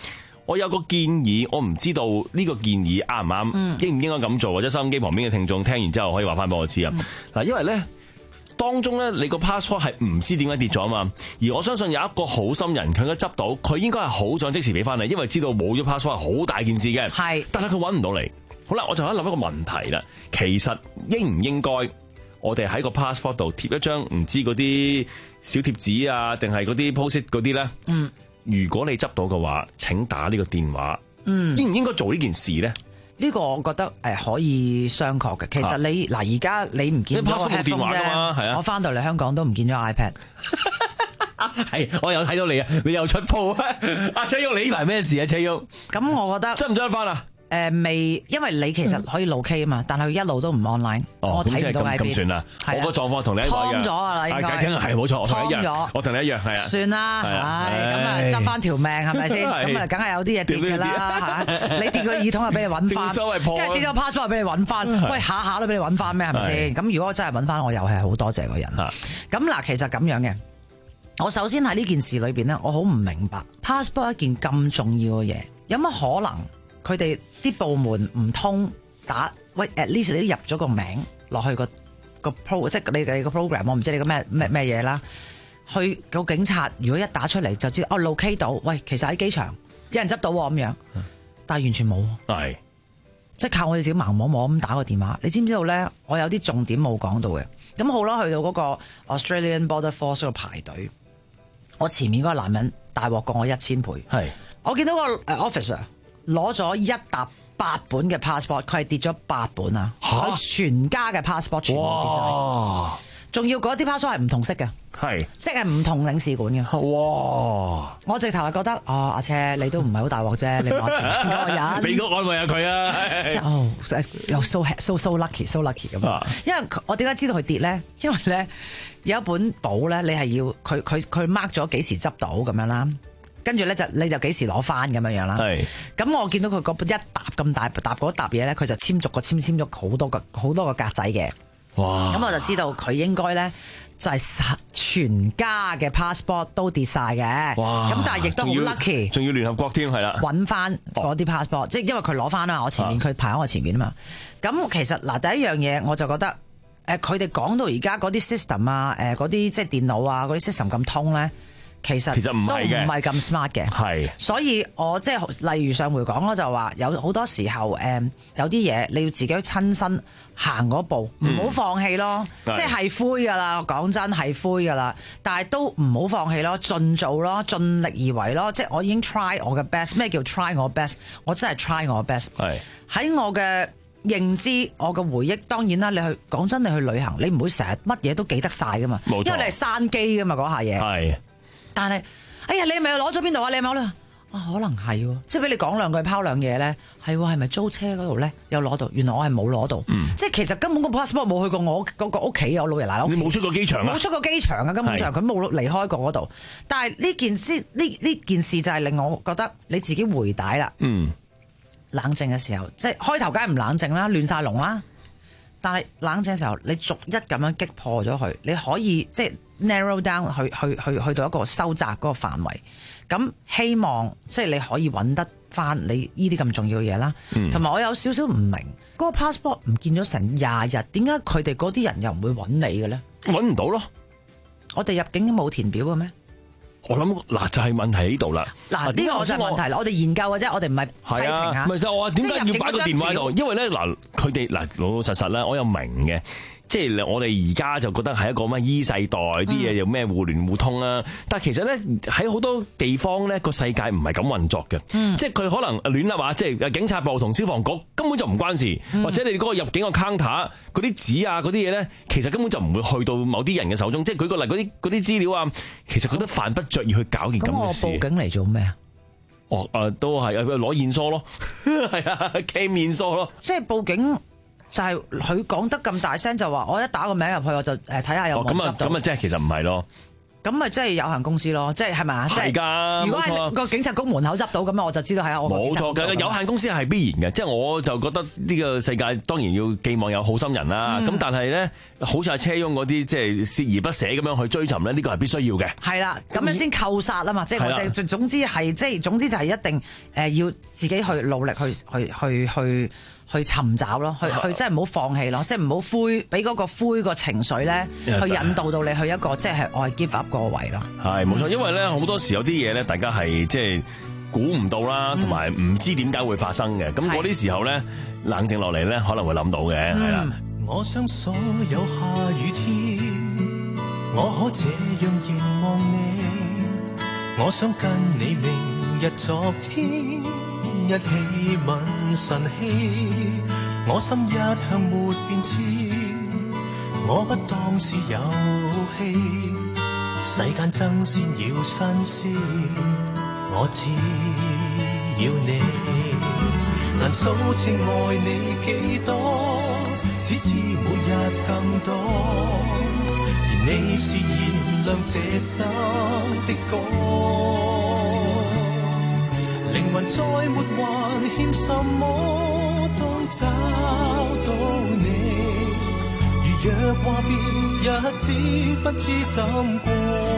我有個建議，我唔知道呢個建議啱唔啱， 嗯、 應唔應該咁做，或者收音機旁邊嘅聽眾聽完之後可以話翻俾我知啊。嗱、嗯，因為咧當中咧你個 passport 係唔知點解跌咗啊嘛，而我相信有一個好心人佢應該執到，佢應該係好想即時俾翻你，因為知道冇咗 passport 係好大件事嘅。係，但係佢揾唔到你。好啦，我就喺度諗一個問題啦，其實應唔應該我哋喺個 passport 度貼一張唔知嗰啲小貼紙啊，定係嗰啲 post-it 嗰啲咧？嗯。如果你執到嘅話，請打呢個電話。嗯，應唔應該做呢件事咧？ 呢個我覺得誒可以商榷嘅。其實你嗱而家你唔見到 headphone 電話㗎嘛，係啊。 我翻到嚟香港都唔見咗 iPad。 係，我有睇到你啊！你又出鋪啊！阿車喐，你呢排咩事啊？車喐。 咁我覺得執唔執得翻啊？ 誒未，因為你其實可以路 K 啊嘛，但係佢一路都唔 online，我睇唔到喺邊。 咁算啦，我個狀況同你一樣。劏咗啊啦，應該。係冇錯，我同你一樣。我同你一樣，係啊。 算啦，唉，咁啊執翻條命係咪先？咁啊，梗係有啲嘢跌㗎啦嚇。你跌個耳筒又俾你揾翻，跟住跌個 passport 又俾你揾翻。喂，下下都俾你揾翻咩？係咪先？咁如果我真係揾翻，我又係好多謝個人。咁嗱，其實咁樣嘅，我首先喺呢件事裏邊咧，我好唔明白 passport 一件咁重要嘅嘢，有乜可能？佢哋啲部門唔通打喂 at least 你都入咗個名落去個個 pro 即係你你個 program， 我唔知你個咩咩咩嘢啦。去個警察如果一打出嚟就知哦 locate 到，喂其實喺機場有人執到咁樣，但係完全冇，係即係靠我哋自己盲摸摸咁打個電話。你知唔知道咧？我有啲重點冇講到嘅。咁好啦，去到嗰個 Australian Border Force 度排隊，我前面嗰個男人大鑊過我一千倍。係我見到個誒 officer。攞咗一沓八本嘅 passport， 佢係跌咗八本啊！佢全家嘅 passport 全部跌晒，仲要嗰啲 passport 係唔同色嘅，係即係唔同領事館嘅。哇！我直頭係覺得，哦，阿車你都唔係好大鑊啫，你話前面嗰個人， 俾個安慰下佢啊！ 即係哦，又 so so so lucky so lucky 咁啊！因為我點解知道佢跌咧？因為咧有一本簿咧，你係要佢佢佢 mark 咗幾時執到咁樣啦。跟住咧就你就幾時攞翻咁樣樣啦。係。咁我見到佢嗰一沓咁大沓嗰沓嘢咧，佢就簽逐個簽簽咗好多個好多個格仔嘅。哇！咁我就知道佢應該咧就係全家嘅 passport 都跌晒嘅。哇！咁但係亦都好 lucky， 仲要聯合國添係啦。 揾翻嗰啲 passport，即係因為佢攞翻啦，我前面佢排喺我前面啊嘛。咁其實嗱第一樣嘢我就覺得誒佢哋講到而家嗰啲 system 啊誒嗰啲即係電腦啊嗰啲 system 咁通咧。其實其實唔係嘅， 都唔係咁 smart 嘅。係，所以我即係例如上回講咯，就話有好多時候誒，有啲嘢你要自己去親身行嗰步，唔好、嗯、放棄咯。即係灰㗎啦，講真係灰㗎啦，但係都唔好放棄咯，盡做咯，盡力而為咯。即係我已經 try 我嘅 best。咩叫 try 我 best？ 我真係 try 我嘅 best。係喺我嘅認知，我嘅回憶，當然啦。你去講真，你去旅行，你唔會成日乜嘢都記得晒㗎嘛。冇錯，因為你係山機㗎嘛，嗰下嘢。係。但係，哎呀，你係咪攞咗邊度啊？你係咪攞啊？可能係喎，即係俾你講兩句拋兩嘢咧，係喎，係咪租車嗰度咧有攞到？原來我係冇攞到，嗯、即係其實根本個 passport 冇去過我嗰個屋企，我老爺奶奶屋企。你冇出過機場啊？冇出過機場啊！根本上佢冇離開過嗰度。但係呢件事呢呢件事就係令我覺得你自己回帶啦。嗯，冷靜嘅時候，即係開頭梗係唔冷靜啦，亂晒龍啦。但係冷靜嘅時候，你逐一咁樣擊破咗佢，你可以即係 narrow down 去去去去到一個收窄嗰個範圍。咁希望即係你可以揾得翻你呢啲咁重要嘅嘢啦。同埋、嗯、我有少少唔明，嗰、嗰個 passport 唔見咗成廿日，點解佢哋嗰啲人又唔會揾你嘅咧？ 揾唔到咯。 我哋入境冇填表嘅咩？ 我諗嗱就係問題喺呢度啦。嗱呢個我就係問題啦。我哋研究嘅啫，我哋唔係批評啊。唔係就我話點解要擺個電話喺度？因為咧嗱，佢哋嗱老老實實咧，我又明嘅。即係我哋而家就覺得係一個咩 E 世代啲嘢又咩互聯互通啦，但係其實咧喺好多地方咧個世界唔係咁運作嘅，嗯、即係佢可能亂啦話，即係警察部同消防局根本就唔關事，嗯、或者你嗰個入境個 counter 嗰啲紙啊嗰啲嘢咧，其實根本就唔會去到某啲人嘅手中，即係舉個例嗰啲嗰啲資料啊，其實佢都犯不着要去搞件咁嘅事。咁我報警嚟做咩啊？哦，誒都係啊，攞驗疏咯，係啊，claim 驗疏咯，即係報警。就係佢講得咁大聲就話，我一打個名入去我就誒睇下有冇執到。咁啊咁啊，即係其實唔係咯。 咁咪即係有限公司咯，即係係咪啊？ 係㗎， 如果喺個警察局門口執到咁，我就知道係我冇錯㗎。有限公司係必然嘅，即係我就覺得呢個世界當然要寄望有好心人啦。咁、嗯、但係咧，好似係車翁嗰啲即係鍥而不捨咁樣去追尋咧，呢個係必須要嘅。係啦，咁樣先扣殺啊嘛！即係我即係總之係即係總之就係一定誒要自己去努力去去去去去尋找咯，去去真係唔好放棄咯，即係唔好灰，俾嗰個灰個情緒咧去引導到你去一個即係愛 give up 個位咯。係冇錯，因為咧好多時有啲嘢咧，大家係即係估唔到啦，同埋唔知點解會發生嘅。咁嗰啲時候咧，冷靜落嚟咧，可能會諗到嘅，係啦。 我想所有下雨天，我可這樣凝望你，我想跟你明日昨天一起吻晨曦，我心一向沒變遷，我不當是遊戲，世間爭先要新鮮，我只要你，難數情愛你幾多，只知每日更多，而你是燃亮這生的歌，靈魂再沒還欠什麼，當找到你，如若話別日子不知怎過，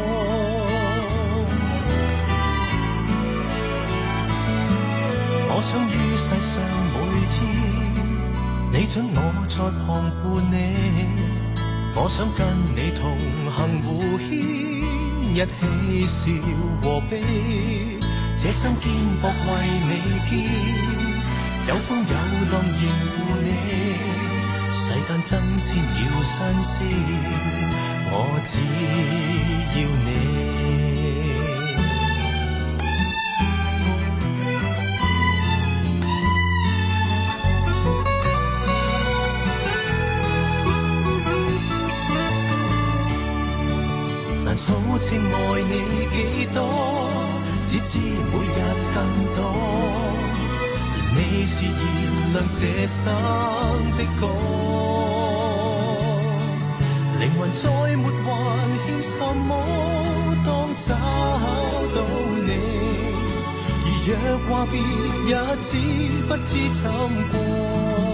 我想於世上每天，你准我在旁伴你，我想跟你同行互牽，一起笑和悲，這生肩膊為你肩，有風有浪仍護你，世間爭先要新鮮，我只要你。難數情愛你幾多，只知每日更多，你是燃亮這生的歌，靈魂再沒還欠什麼，當找到你，如若話別日子不知怎過，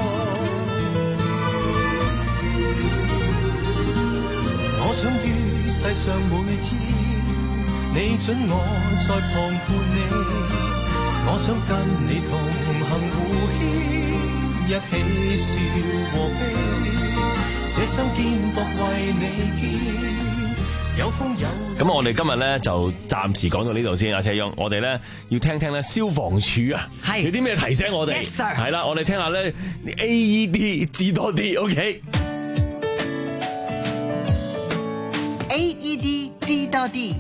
我想於世上每天，你准我在旁伴你，我想跟你同行互牽，一起笑和悲，這生肩膊為你肩，有風有。 咁我哋今日咧就暫時講到呢度先，阿車翁，我哋咧要聽聽咧消防處啊，有啲咩提醒我哋？係啦，我哋聽下咧 A E D 知多啲 ，OK。 A E D 知多啲，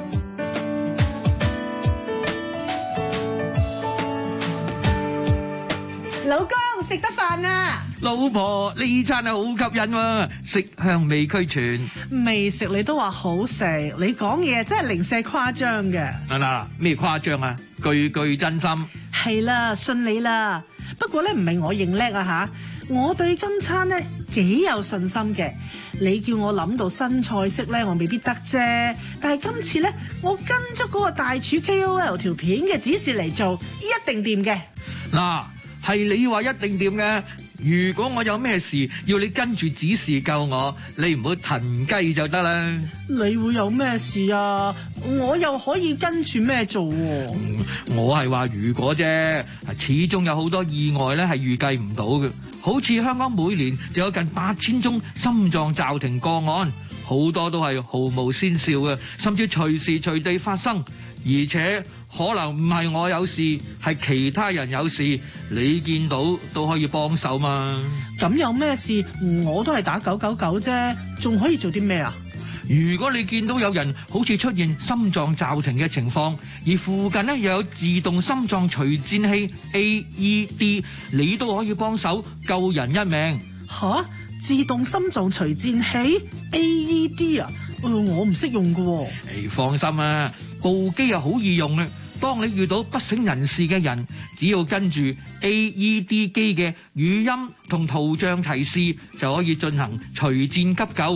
老公食得飯啊！ 老婆呢餐係好吸引喎，色香味俱全。 未食你都話好食，你講嘢真係零舍誇張嘅。 嗱嗱，咩誇張啊？句句真心。 係啦，信你啦。不過咧唔係我認叻啊吓，我對今餐咧幾有信心嘅。你叫我諗到新菜式咧，我未必得啫。但係今次咧，我跟足嗰個大廚 K O L 條片嘅指示嚟做，一定掂嘅。 嗱，係你話一定掂嘅。如果我有咩事要你跟住指示救我，你唔好騰雞就得啦。 你會有咩事啊？我又可以跟住咩做喎？ 我係話如果啫，始終有好多意外咧係預計唔到嘅。好似香港每年就有近八千宗心臟驟停個案，好多都係毫無先兆嘅，甚至隨時隨地發生，而且可能唔係我有事，係其他人有事，你見到都可以幫手嘛。 咁有咩事我都係打九九九啫，仲可以做啲咩啊？ 如果你見到有人好似出現心臟驟停嘅情況，而附近呢又有自動心臟除顫器 A E D， 你都可以幫手救人一命。 吓？自動心臟除顫器 A E D 啊？呃、我唔識用㗎喎。 你放心啊，部機又好易用嘅。當你遇到不省人事嘅人，只要跟住 A E D 機嘅語音同圖像提示，就可以進行除顫急救。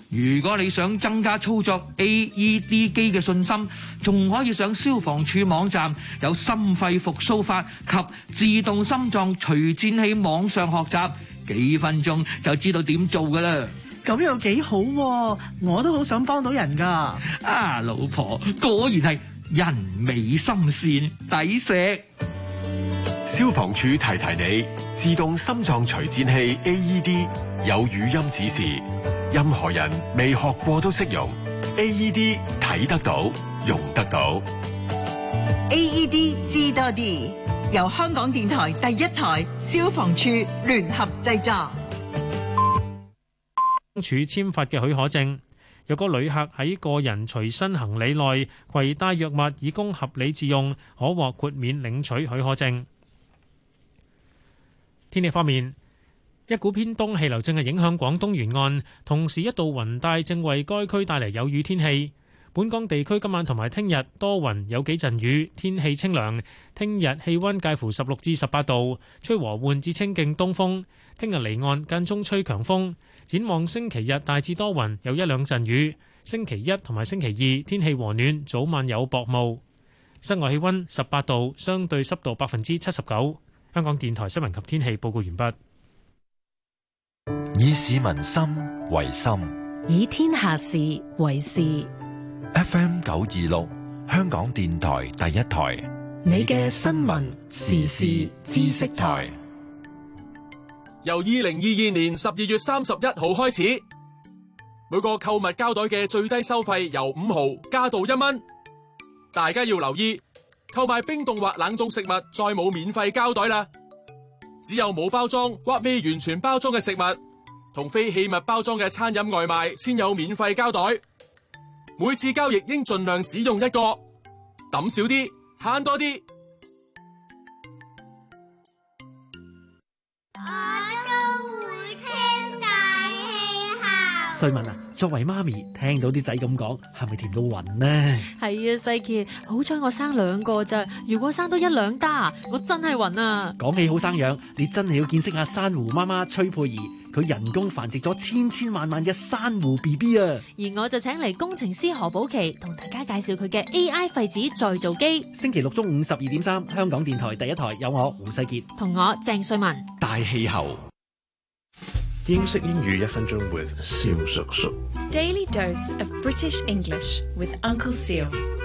如果你想增加操作 A E D 機嘅信心，仲可以上消防處網站有心肺復甦法及自動心臟除顫器網上學習，幾分鐘就知道點做㗎啦。 咁又幾好喎，我都好想幫到人㗎。 啊，老婆果然係人美心善，抵食。 消防處提提你，自動心臟除顫器 A E D 有語音指示，任何人未學過都識用。A E D 睇得到，用得到。 A E D 知多啲，由香港電台第一台消防處聯合製作。 處簽發嘅許可證，若果旅客喺個人隨身行李內攜帶藥物以供合理自用，可獲豁免領取許可證。天氣方面，一股偏東氣流正係影響廣東沿岸，同時一道雲帶正為該區帶嚟有雨天氣。本港地區今晚同埋聽日多雲有幾陣雨，天氣清涼。聽日氣溫介乎十六至十八度，吹和緩至清勁東風。聽日離岸間中吹強風。展望星期日大致多雲，有一兩陣雨。星期一同埋星期二天氣和暖，早晚有薄霧。室外氣溫十八度，相對濕度百分之七十九。香港電台新聞及天氣報告完畢。 以市民心為心， 以天下事為事。 F M 九二六，香港電台第一台， 你嘅新聞時事知識台。 由二零二二年十二月三十一號開始，每個購物膠袋嘅最低收費由五毫加到一蚊。大家要留意，購買冰凍或冷凍食物再冇免費膠袋啦，只有冇包裝或未完全包裝嘅食物同非器物包裝嘅餐飲外賣先有免費膠袋。每次交易應盡量只用一個，抌少啲，慳多啲。 瑞文啊，作為媽咪聽到啲仔咁講，係咪甜到暈呢？ 係啊，世傑，好彩我生兩個咋，如果生多一兩打，我真係暈啊！ 講起好生養，你真係要見識下珊瑚媽媽崔佩儀，佢人工繁殖咗千千萬萬嘅珊瑚 B B 啊！ 而我就請嚟工程師何寶琪同大家介紹佢嘅 A I 廢紙再造機。 星期六中午十二點三，香港電台第一台有我胡世傑同我鄭瑞文。 大氣候。 英式英語一分鐘 with 蕭叔叔。 Daily dose of British English with Uncle Seal.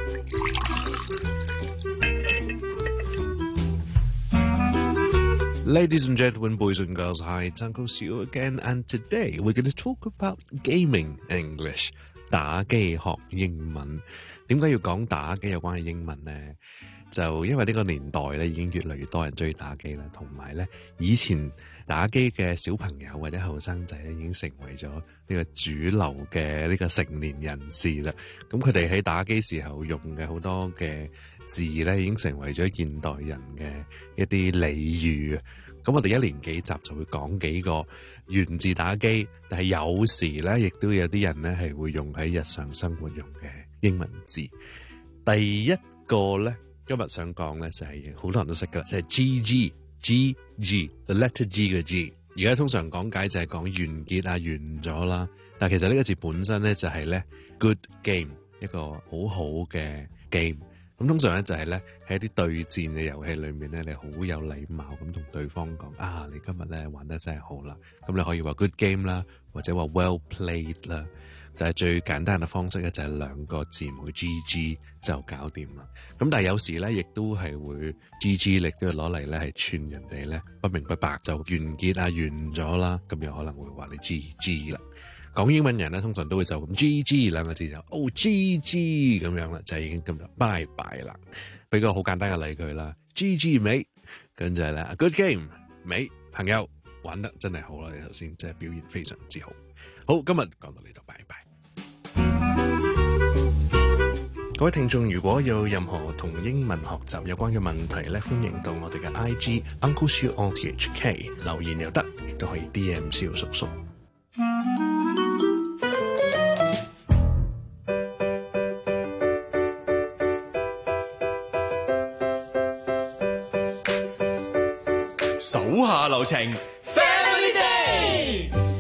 Ladies and gentlemen, boys and girls, hi, it's Uncle Seal again, and today we're going to talk about gaming English. 打機學英文。點解要講打機有關嘅英文呢？就因為呢個年代咧，已經越嚟越多人中意打機啦，同埋咧以前打機嘅小朋友或者後生仔咧，已經成為咗呢個主流嘅呢個成年人士啦。咁佢哋喺打機時候用嘅好多嘅字咧，已經成為咗現代人嘅一啲俚語。咁我哋一連幾集就會講幾個源自打機，但係有時咧，亦都有啲人咧係會用喺日常生活用嘅英文字。第一個咧，今日想講咧就係好多人都識噶啦，就係 G G G G，the letter G 嘅 G。而家通常講解就係講完結啊，完咗啦。但係其實呢個字本身咧就係咧 good game， 一個好好嘅 game。咁通常咧就係咧喺一啲對戰嘅遊戲裏面咧，你好有禮貌咁同對方講啊，你今日咧玩得真係好啦。咁你可以話 good game 啦，或者話 well played 啦。但係最簡單嘅方式咧就係兩個字母 G G 就搞掂啦。咁但係有時咧亦都係會 G G 力都要攞嚟咧係串人哋咧不明不白就完結啊，完咗啦，咁又可能會話你 G G 啦。講英文人咧通常都會就咁 G G 兩個字就哦 G G 咁樣啦，就已經咁就拜拜啦。俾個好簡單嘅例句啦 ，G G mate，跟住係咧 good game mate，朋友玩得真係好啦，你頭先真係表現非常之好。好，今日講到呢度，拜拜。各位聽眾，如果有任何同英文學習有關嘅問題咧，歡迎到我哋嘅 I G Uncle Siu O T H K 留言又得，亦都可以 D M 蕭叔叔。 手下留情 ，Family Day。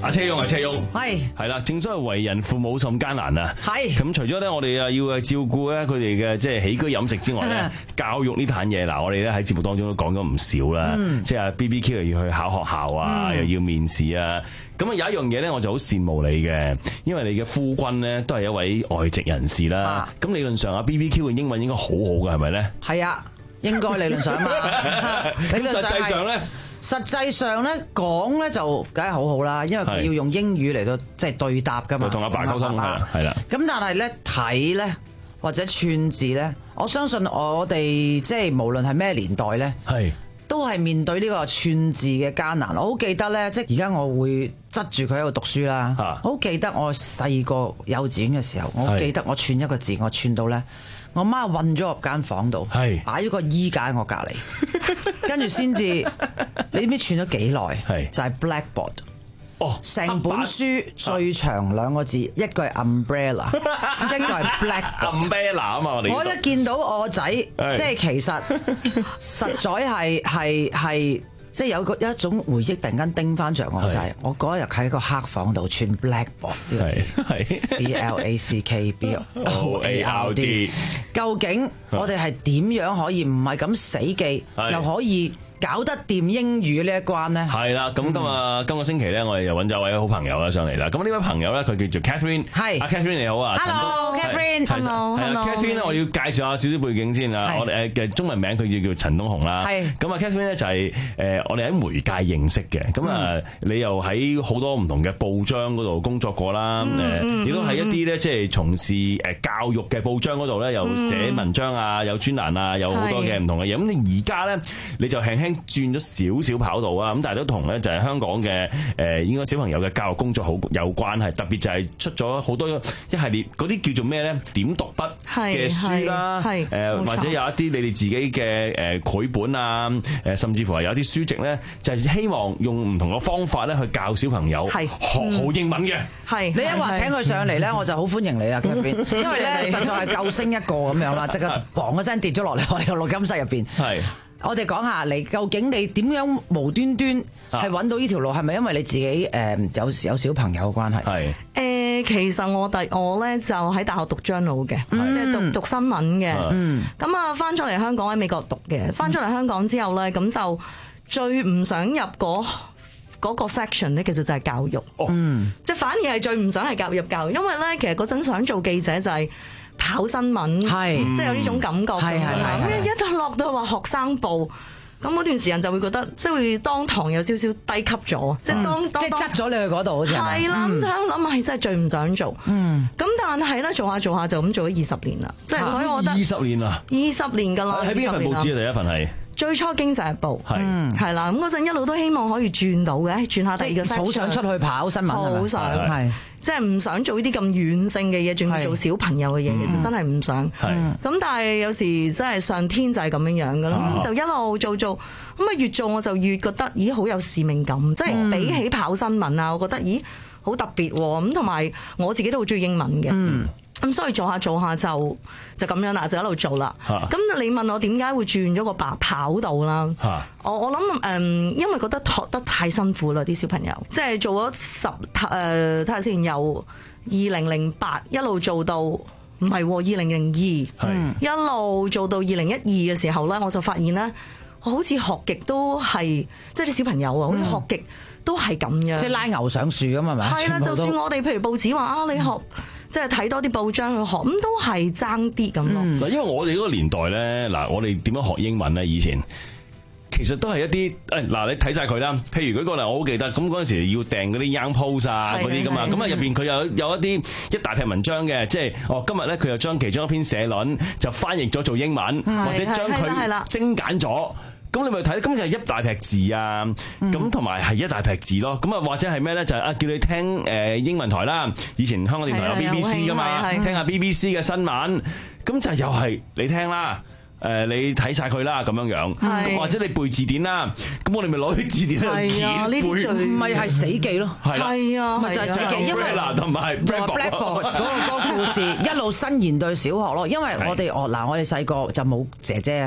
阿車翁啊，車翁係係啦，正所謂為人父母甚艱難啊。 係咁，除咗咧我哋啊要照顧咧佢哋嘅即係起居飲食之外咧，教育呢壇嘢嗱，我哋咧喺節目當中都講咗唔少啦。 嗯、 即係 B B Q 又要去考學校啊，嗯、又要面試啊。咁啊有一樣嘢咧，我就好羨慕你嘅，因為你嘅夫君咧都係一位外籍人士啦。咁、啊、理論上啊 B B Q 嘅英文應該好好嘅，係咪咧？ 係啊，應該理論上嘛。 咁實際上咧？ 實際上咧講咧就梗係好好啦，因為佢要用英語嚟到即係對答噶嘛， 同阿爸溝通係啦，係啦。 咁但係咧睇咧或者串字咧，我相信我哋即係無論係咩年代咧，係都係面對呢個串字嘅艱難。我好記得咧，即係而家我會執住佢喺度讀書啦。我好記得我細個幼稚園嘅時候，我好記得我串一個字，我串到咧。我媽韞咗入間房度，擺咗個衣架喺我隔離，跟住先至，你知唔知串咗幾耐？就係 blackboard。哦，成本書最長兩個字，一個係 umbrella， 一個係 blackboard。umbrella 啊嘛，我哋。我一見到我仔，即係其實實在係係係。即係有個一種回憶突然間叮翻着我，就係我嗰日喺個黑房度串 blackboard 呢個字 ，B L A C K B O A R D。究竟我哋係點樣可以唔係咁死記，又可以搞得掂英語呢一關呢？ 係啦，咁今日今個星期咧，我哋又揾咗位好朋友啦上嚟啦。咁呢位朋友咧，佢叫做 Catherine。係，阿 Catherine 你好啊。Hello，Catherine。Hello，Catherine 咧，我要介紹下少少背景先啊。我哋誒嘅中文名佢叫叫陳東紅啦。係。咁啊 Catherine 咧就係誒我哋喺媒介認識嘅。咁啊，你又喺好多唔同嘅報章嗰度工作過啦。誒，亦都喺一啲咧即係從事誒教育嘅報章嗰度咧，又寫文章啊，有專欄啊，有好多嘅唔同嘅嘢。咁你而家咧，你就輕輕轉咗少少跑道啊，咁但係都同咧就係香港嘅誒應該小朋友嘅教育工作好有關係，特別就係出咗好多一系列嗰啲叫做咩咧點讀筆嘅書啦，誒或者有一啲你哋自己嘅誒繪本啊，誒甚至乎係有啲書籍咧，就係希望用唔同嘅方法咧去教小朋友學好英文嘅。係你一話請佢上嚟咧，我就好歡迎你啊 Catherine， 因為咧實在係救星一個咁樣啦，即刻砰一聲跌咗落嚟我哋個錄音室入邊。係。我哋講下你究竟你點樣無端端係揾到呢條路？係咪因為你自己誒有時有小朋友嘅關係？係誒，其實我第我咧就喺大學讀 journal 嘅，即係讀讀新聞嘅。嗯，咁啊翻咗嚟香港喺美國讀嘅，翻咗嚟香港之後咧，咁就最唔想入嗰嗰個 section 咧，其實就係教育。嗯，即係反而係最唔想係教入教育，因為咧其實嗰陣想做記者就係。跑新聞，即係有呢種感覺咁樣。咁一落到話學生部，咁嗰段時間就會覺得，即係會當堂有少少低級咗，即係當即係執咗你去嗰度好似係啦。咁就喺度諗係真係最唔想做。咁但係咧做下做下就咁做咗二十年啦。即係所以我覺得二十年啦， 二十年㗎啦。 喺邊一份報紙啊？第一份係最初經濟日報，係係啦。咁嗰陣一路都希望可以轉到嘅，轉下第二個 section。好想出去跑新聞，好想係。即係唔想做呢啲咁軟性嘅嘢，仲要做小朋友嘅嘢，其實真係唔想。咁但係有時真係上天就係咁樣樣噶啦，就一路做做，咁啊越做我就越覺得，咦好有使命感。即係比起跑新聞啊，我覺得咦好特別喎。咁同埋我自己都好中意英文嘅。咁所以做下做下就就咁樣啦，就一路做啦。咁你問我點解會轉咗個白跑道啦？我我諗誒，因為覺得學得太辛苦啦，啲小朋友，即係做咗十誒睇下先，由二零零八一路做到唔係二零零二，一路做到二零一二嘅時候咧，我就發現咧，我好似學極都係即係啲小朋友啊，好似學極都係咁樣， 即係拉牛上樹咁係咪？ 係啦，就算我哋譬如報紙話啊，你學。即係睇多啲報章去學，咁都係爭啲咁咯。 嗱，因為我哋嗰個年代咧，嗱，我哋點樣學英文咧？以前其實都係一啲誒，嗱，你睇晒佢啦。譬如舉個例，我好記得，咁嗰陣時要訂嗰啲 Young Post 啊嗰啲噶嘛，咁啊入邊佢有有一啲一大篇文章嘅，即係哦今日咧佢又將其中一篇社論就翻譯咗做英文，或者將佢精簡咗。咁你咪睇，咁就係一大撇字啊，咁同埋係一大撇字咯。咁啊，或者係咩咧？就係啊，叫你聽誒英文台啦。以前香港電台有 B B C 噶嘛，聽下 B B C 嘅新聞。咁就又係你聽啦，誒你睇晒佢啦，咁樣樣。或者你背字典啦。咁我哋咪攞啲字典去剪背。 唔係係死記咯。 係啊， 咪就係死記，因為同埋 Blackboard 嗰個嗰個故事一路伸延對小學咯。因為我哋我嗱我哋細個就冇姐姐啊。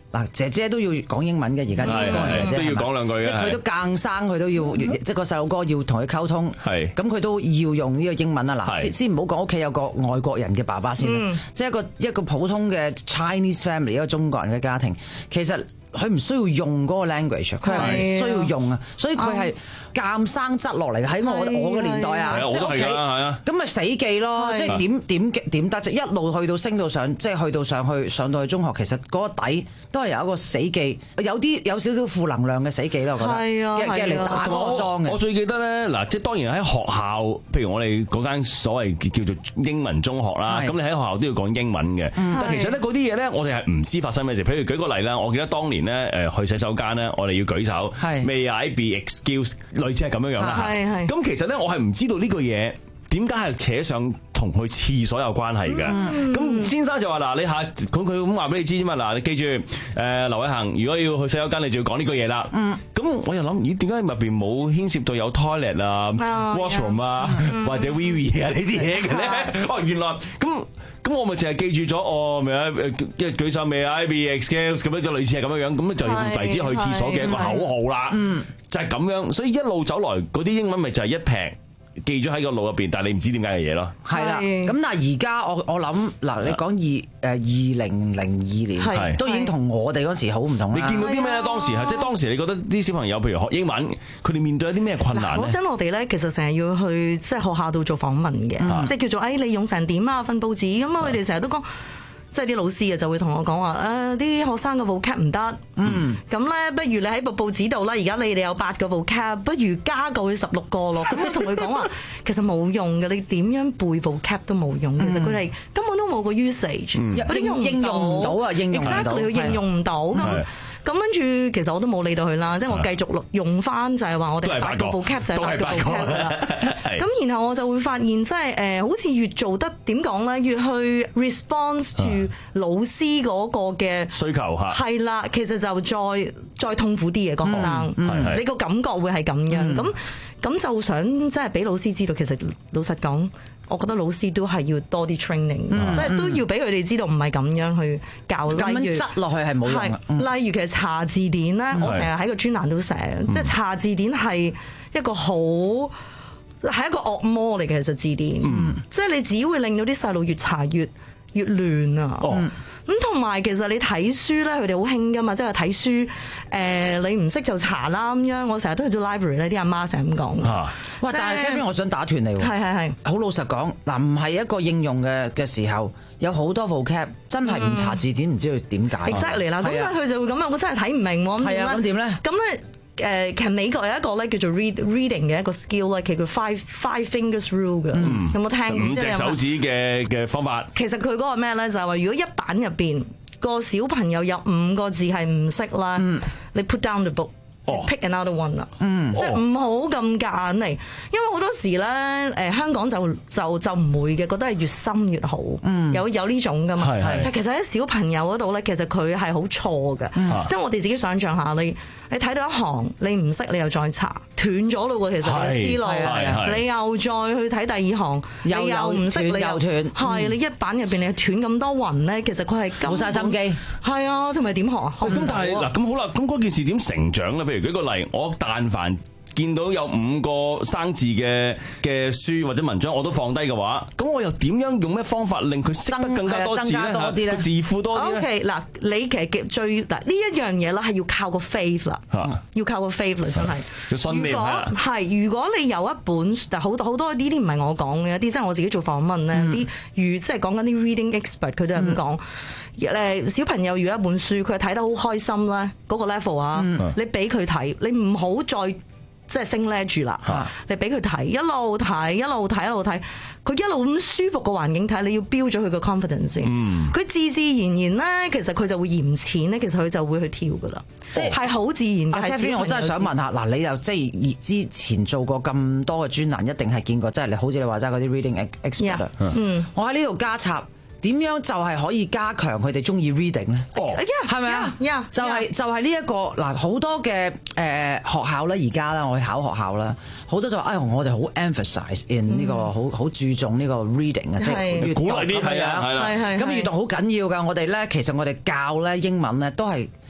嗱，姐姐都要講英文嘅，而家啲嗰個姐姐都要講兩句嘅， 即係佢都硬生，佢都要，即係個細路哥要同佢溝通，咁佢都要用呢個英文啊！嗱，先先唔好講屋企有個外國人嘅爸爸先，即係一個一個普通嘅 Chinese family， 一個中國人嘅家庭，其實佢唔需要用嗰個 language， 佢係唔需要用啊，所以佢係鑑生質落嚟嘅。喺我我嘅年代啊，即係屋企咁咪死記咯，即係點點點得，一路去到升到上，即係去到上去上到去中學，其實嗰個底都係有一個死記，有啲有少少負能量嘅死記咯，我覺得。係啊，嘅嚟打嗰個裝嘅。 我最記得咧，嗱，即係當然喺學校，譬如我哋嗰間所謂叫做英文中學啦，咁你喺學校都要講英文嘅。但其實咧嗰啲嘢咧，我哋係唔知發生咩事。譬如舉個例啦，我記得當年咧誒去洗手間咧，我哋要舉手 ，May I be excused， 類似係咁樣樣啦。係咁其實咧，我係唔知道呢個嘢點解係扯上同去廁所有關係嘅。咁、嗯、先生就話嗱，你下咁佢咁話俾你知啫嘛。嗱，你記住誒、呃，劉偉恒，如果要去洗手間，你就要講呢句嘢啦。咁、嗯、我又諗，咦，點解入邊冇牽涉到有 toilet 啊、oh, washroom yeah. 啊，嗯、或者 wee 啊呢啲嘢嘅咧？哦，原來咁。咁我咪淨係記住咗哦，咪啊，即係舉手，May I be excused，咁樣就類似係咁樣樣，咁就要為之去廁所嘅一個口號啦。就係咁樣，所以一路走來嗰啲英文咪就係一撇記咗喺個腦入邊，但係你唔知點解嘅嘢咯。係啦，咁但係而家我我諗嗱，你講二誒二零零二年都已經同我哋嗰時好唔同啦。你見到啲咩咧？當時係即係當時你覺得啲小朋友譬如學英文，佢哋面對一啲咩困難咧？嗰陣我哋咧其實成日要去即係學校度做訪問嘅，嗯、即係叫做誒、哎、你用成點啊份報紙咁啊，佢哋成日都講。即係啲老師啊，就會同我講話誒啲學生嘅 vocab 唔得，嗯，咁咧不如你喺部報紙度啦。而家你哋有八個 vocab，不如加夠去十六個咯。咁我同佢講話，其實冇用嘅，你點樣背 vocab 都冇用。其實佢哋根本都冇個 usage，嗰啲應用唔到啊，應用唔到，佢應用唔到咁。咁跟住，其實我都冇理到佢啦，即係我繼續用翻就係話我哋八個 vocab 就係八個 vocab 啦。咁然後我就會發現，即係誒，好似越做得點講咧，越去 response to 老師嗰個嘅需求嚇。係啦，其實就再再痛苦啲嘅個學生，你個感覺會係咁樣。咁咁就想即係俾老師知道，其實老實講。我覺得老師都係要多啲 training，嗯、即係都要俾佢哋知道唔係咁樣去教。咁樣執落去係冇用。嗯、例如其實查字典咧，嗯、我成日喺個專欄都寫，嗯、即係查字典係一個好係一個惡魔嚟嘅。其實字典，嗯、即係你只會令到啲細路越查越越亂啊。哦咁同埋其實你睇書咧，佢哋好興噶嘛，即係睇書誒、呃，你唔識就查啦咁樣。我成日都去到 library 咧，啲阿媽成日咁講。啊！ 哇！但係 Catherine 我想打斷你喎。係係係。好老實講，嗱，唔係一個應用嘅嘅時候，有好多 vocab 真係唔查字典，唔、嗯、知佢點解。 Exactly 啦，咁佢、啊、就會咁樣，我真係睇唔明喎。係啊，咁點咧？咁咧。誒，其實美國有一個咧叫做 read reading 嘅一個 skill 咧，其實叫 five five fingers rule 嘅，嗯、有冇聽？ 五隻手指嘅嘅方法。 其實佢嗰個咩咧，就係話如果一版入邊個小朋友有五個字係唔識啦，嗯、你 put down the book。Pick another one 啦，嗯，即係唔好咁夾硬嚟，因為好多時咧，誒香港就就就唔會嘅，覺得係越深越好，嗯，有有呢種噶嘛，係係，但其實喺小朋友嗰度咧，其實佢係好錯嘅，即係我哋自己想象下，你你睇到一行你唔識，你又再查，斷咗咯喎，其實你嘅思路，你又再去睇第二行，你又唔識，你又斷，係你一版入邊你斷咁多雲咧，其實佢係冇晒心機， 係啊，同埋點學啊？ 咁但係嗱，咁好啦，咁嗰件事點成長咧？譬如舉個例，我但凡見到有五個生字嘅嘅書或者文章，我都放低嘅話，咁我又點樣用咩方法令佢識得更加多字咧？字庫多啲咧？OK，嗱，你其實最嗱呢一樣嘢啦，係要靠個 faith 啦，要靠個 faith 啦，真係。信念係。係，如果你有一本，但好多好多呢啲唔係我講嘅，一啲即係我自己做訪問咧，啲如即係講緊啲 reading expert，佢都係咁講。誒小朋友如果一本書，佢係睇得好開心咧，嗰個 level 啊，你俾佢睇，你唔好再即係升 level 住啦，你俾佢睇，一路睇一路睇一路睇，佢一路咁舒服個環境睇，你要標咗佢個 confidence 先，佢自自然然咧，其實佢就會嫌錢咧，其實佢就會去跳噶啦，即係好自然嘅。 Catherine，我真係想問下，嗱，你又即係之前做過咁多嘅專欄，一定係見過，即係你好似你話齋嗰啲 reading expert，嗯，我喺呢度加插。點樣就係可以加強佢哋中意 reading 咧？哦，係咪啊？就係就係呢一個嗱，好多嘅誒學校咧，而家啦，我去考學校啦，好多就話，哎，我哋好 emphasize in 呢個好好注重呢個 reading 啊，即係閱讀啲係啊，係啦，咁閱讀好緊要㗎。我哋咧，其實我哋教咧英文咧都係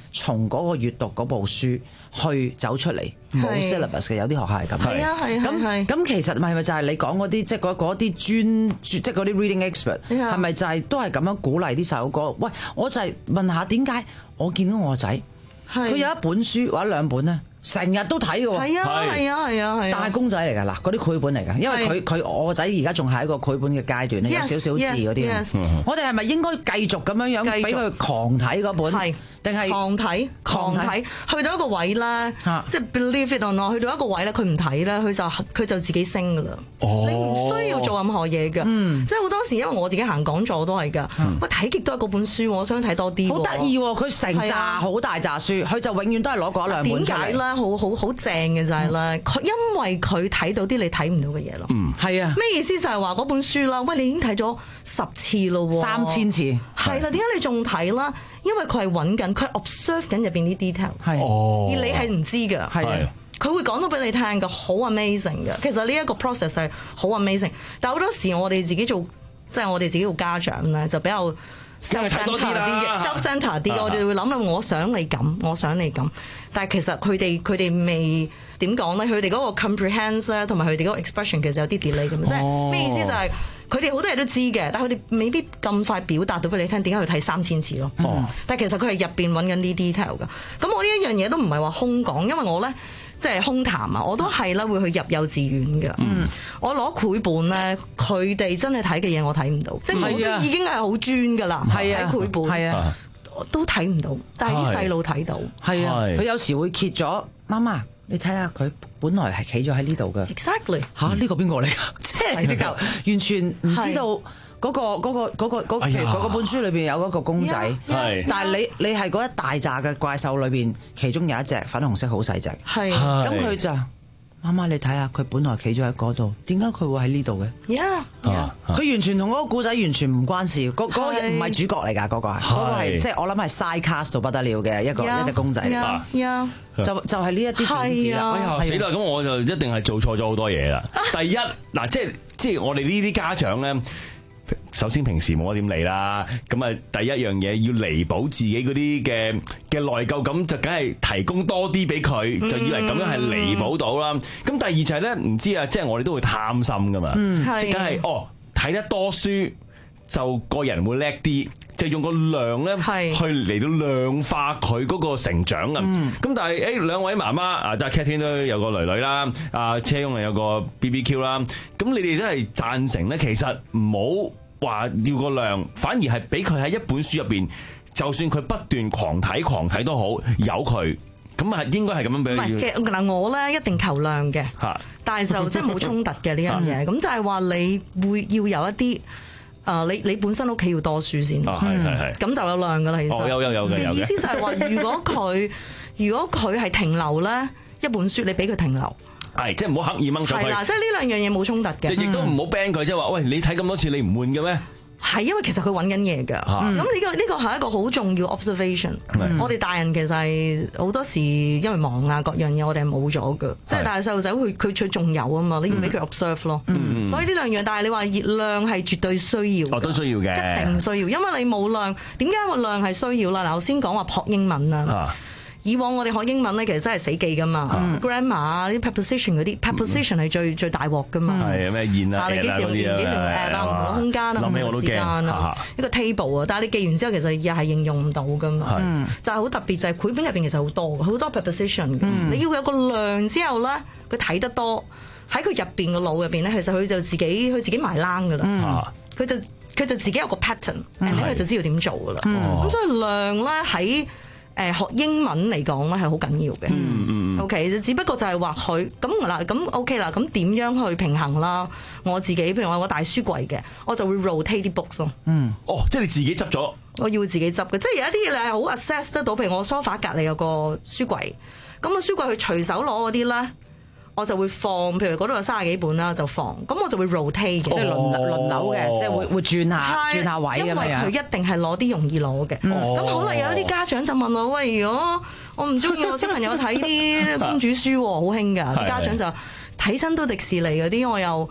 從嗰個閱讀嗰部書去走出嚟，冇 syllabus 嘅，有啲學校係咁。 係啊係啊咁咁其實咪咪就係你講嗰啲，即係嗰嗰啲專即係嗰啲 reading expert，係咪就係都係咁樣鼓勵啲細路哥？喂，我就係問下點解我見到我個仔，佢有一本書或者兩本咧。成日都睇嘅喎， 係啊係啊係啊係啊， 但係公仔嚟㗎嗱，嗰啲繪本嚟㗎，因為佢佢我個仔而家仲係一個繪本嘅階段咧，有少少字嗰啲。我哋係咪應該繼續咁樣樣俾佢狂睇嗰本？係定係狂睇狂睇？去到一個位咧，即係 believe it or not，去到一個位咧，佢唔睇咧，佢就佢就自己升㗎啦。你唔需要做任何嘢㗎，即係好多時因為我自己行講座都係㗎，我睇極都係嗰本書，我想睇多啲。 好得意喎！佢成扎好大扎書，佢就永遠都係攞嗰一兩本出嚟。 點解咧？好好好正嘅就係咧，佢因為佢睇到啲你睇唔到嘅嘢咯。 嗯，係啊。 咩意思就係話嗰本書啦？喂，你已經睇咗十次咯喎， 三千次。 係啦，點解你仲睇啦？因為佢係揾緊，佢 observe 緊入邊啲 detail。係，而你係唔知㗎。係。佢會講到俾你聽㗎，好 amazing 嘅。其實呢一個 process 係好 amazing，但係好多時我哋自己做，即係我哋自己做家長咧，就比較 self-centered 啲嘅 self-centered 啲，我哋會諗諗，我想你咁，我想你咁。但係其實佢哋佢哋未點講咧？佢哋嗰個 comprehend 咧，同埋佢哋嗰個 expression 其實有啲 delay 咁，即係咩意思？就係佢哋好多嘢都知嘅，但係佢哋未必咁快表達到俾你聽點解要睇三千次咯。嗯、但係其實佢係入邊揾緊啲 detail 㗎。咁我呢一樣嘢都唔係話空講，因為我咧。即係空談啊！我都係啦，會去入幼稚園嘅。嗯，我攞繪本咧，佢哋真係睇嘅嘢我睇唔到，即係我都已經係好專㗎啦。係啊，睇繪本係啊，都睇唔到，但係啲細路睇到。係啊，佢有時會揭咗，媽媽你睇下佢本來係企咗喺呢度嘅。Exactly 嚇，呢個邊個嚟㗎？即係直頭完全唔知道。嗰、嗰個嗰、嗰個嗰、嗰個譬如嗰本書裏邊有嗰個公仔，係，但係你你係嗰一大紮嘅怪獸裏邊，其中有一隻粉紅色好細隻，係，咁佢就媽媽你睇下，佢本來企咗喺嗰度，點解佢會喺呢度嘅？呀，佢完全同嗰個故仔完全唔關事，嗰、嗰個唔係主角嚟㗎，嗰、嗰個係，嗰個係即係我諗係 side cast 到不得了嘅一個一隻公仔嚟㗎，就就係呢一啲點子啦。 哎呀死啦！咁我就一定係做錯咗好多嘢啦。第一嗱，即係即係我哋呢啲家長咧。首先平時冇乜點理啦，咁啊第一樣嘢要彌補自己嗰啲嘅嘅內疚感，就梗係提供多啲俾佢，就以為咁樣係彌補到啦。咁、嗯、第二就係咧，唔知啊，即係我哋都會貪心噶嘛，嗯、即係梗係哦睇得多書就個人會叻啲，就用個量咧去嚟到量化佢嗰個成長啊。咁、嗯、但係誒兩位媽媽啊，即係 Catherine 都有個女女啦，啊車翁又有個 B B Q 啦，咁你哋都係贊成咧，其實唔好話要個量，反而係俾佢喺一本書入邊，就算佢不斷狂睇狂睇都好，由佢咁啊，應該係咁樣俾佢。唔係嘅嗱，我咧一定求量嘅，但係就即係冇衝突嘅呢樣嘢。咁就係話你會要有一啲。誒，你你本身屋企要多書先，係係係，咁就有量噶啦。其實，哦、有有有嘅有嘅。意思就係話，如果佢如果佢係停留咧，一本書你俾佢停留，係即係唔好刻意掹咗佢。係啦，即係呢兩樣嘢冇衝突嘅。即係亦都唔好 ban 佢，即係話，喂，你睇咁多次你唔悶嘅咩？係因為其實佢揾緊嘢㗎，咁呢個呢個係一個好重要 observation。我哋大人其實係好多時因為忙啊各樣嘢，我哋係冇咗㗎。即係但係細路仔佢佢佢仲有啊嘛，你要俾佢 observe 咯。嗯、所以呢兩樣，但係你話熱量係絕對需要，哦都需要嘅，一定需要，因為你冇量，點解個量係需要啦？嗱，頭先講話學英文啊。以往我哋學英文咧，其實真係死記噶嘛、嗯、，grammar 啊，啲 preposition 嗰啲 preposition 係最、嗯、最大鑊噶嘛。係咩現啊？你幾時用現？幾時用 add 啊？唔同空間啊，唔同時間啊，一個 table 啊。但係你記完之後，其實又係應用唔到噶嘛。嗯、就係好特別，就係繪本入邊其實好多好多 preposition、嗯。你要有個量之後咧，佢睇得多喺佢入邊個腦入邊咧，其實佢就自己佢自己埋冷噶啦。佢、嗯、就佢就自己有個 pattern，然後佢就知道點做噶啦。咁、嗯、所以量咧喺誒學英文嚟講咧係好緊要嘅、嗯嗯、，OK， 只不過就係話佢咁嗱，咁 OK 啦，咁點樣去平衡啦？我自己譬如我有個大書櫃嘅，我就會 rotate 啲 books 咯。嗯，哦，即係你自己執咗？我要自己執嘅，即係有一啲嘢你係好 assess 得到，譬如我 sofa 隔離有個書櫃，咁個書櫃佢隨手攞嗰啲咧。我就會放，譬如嗰度有三十幾本啦，就放，咁我就會 rotate 嘅，即係輪輪流嘅，即係會會轉下轉下位咁樣。因為佢一定係攞啲容易攞嘅。咁、哦、好啦，有啲家長就問我：喂，如果我唔中意我小朋友睇啲公主書，好興㗎，啲家長就睇親都迪士尼嗰啲，我又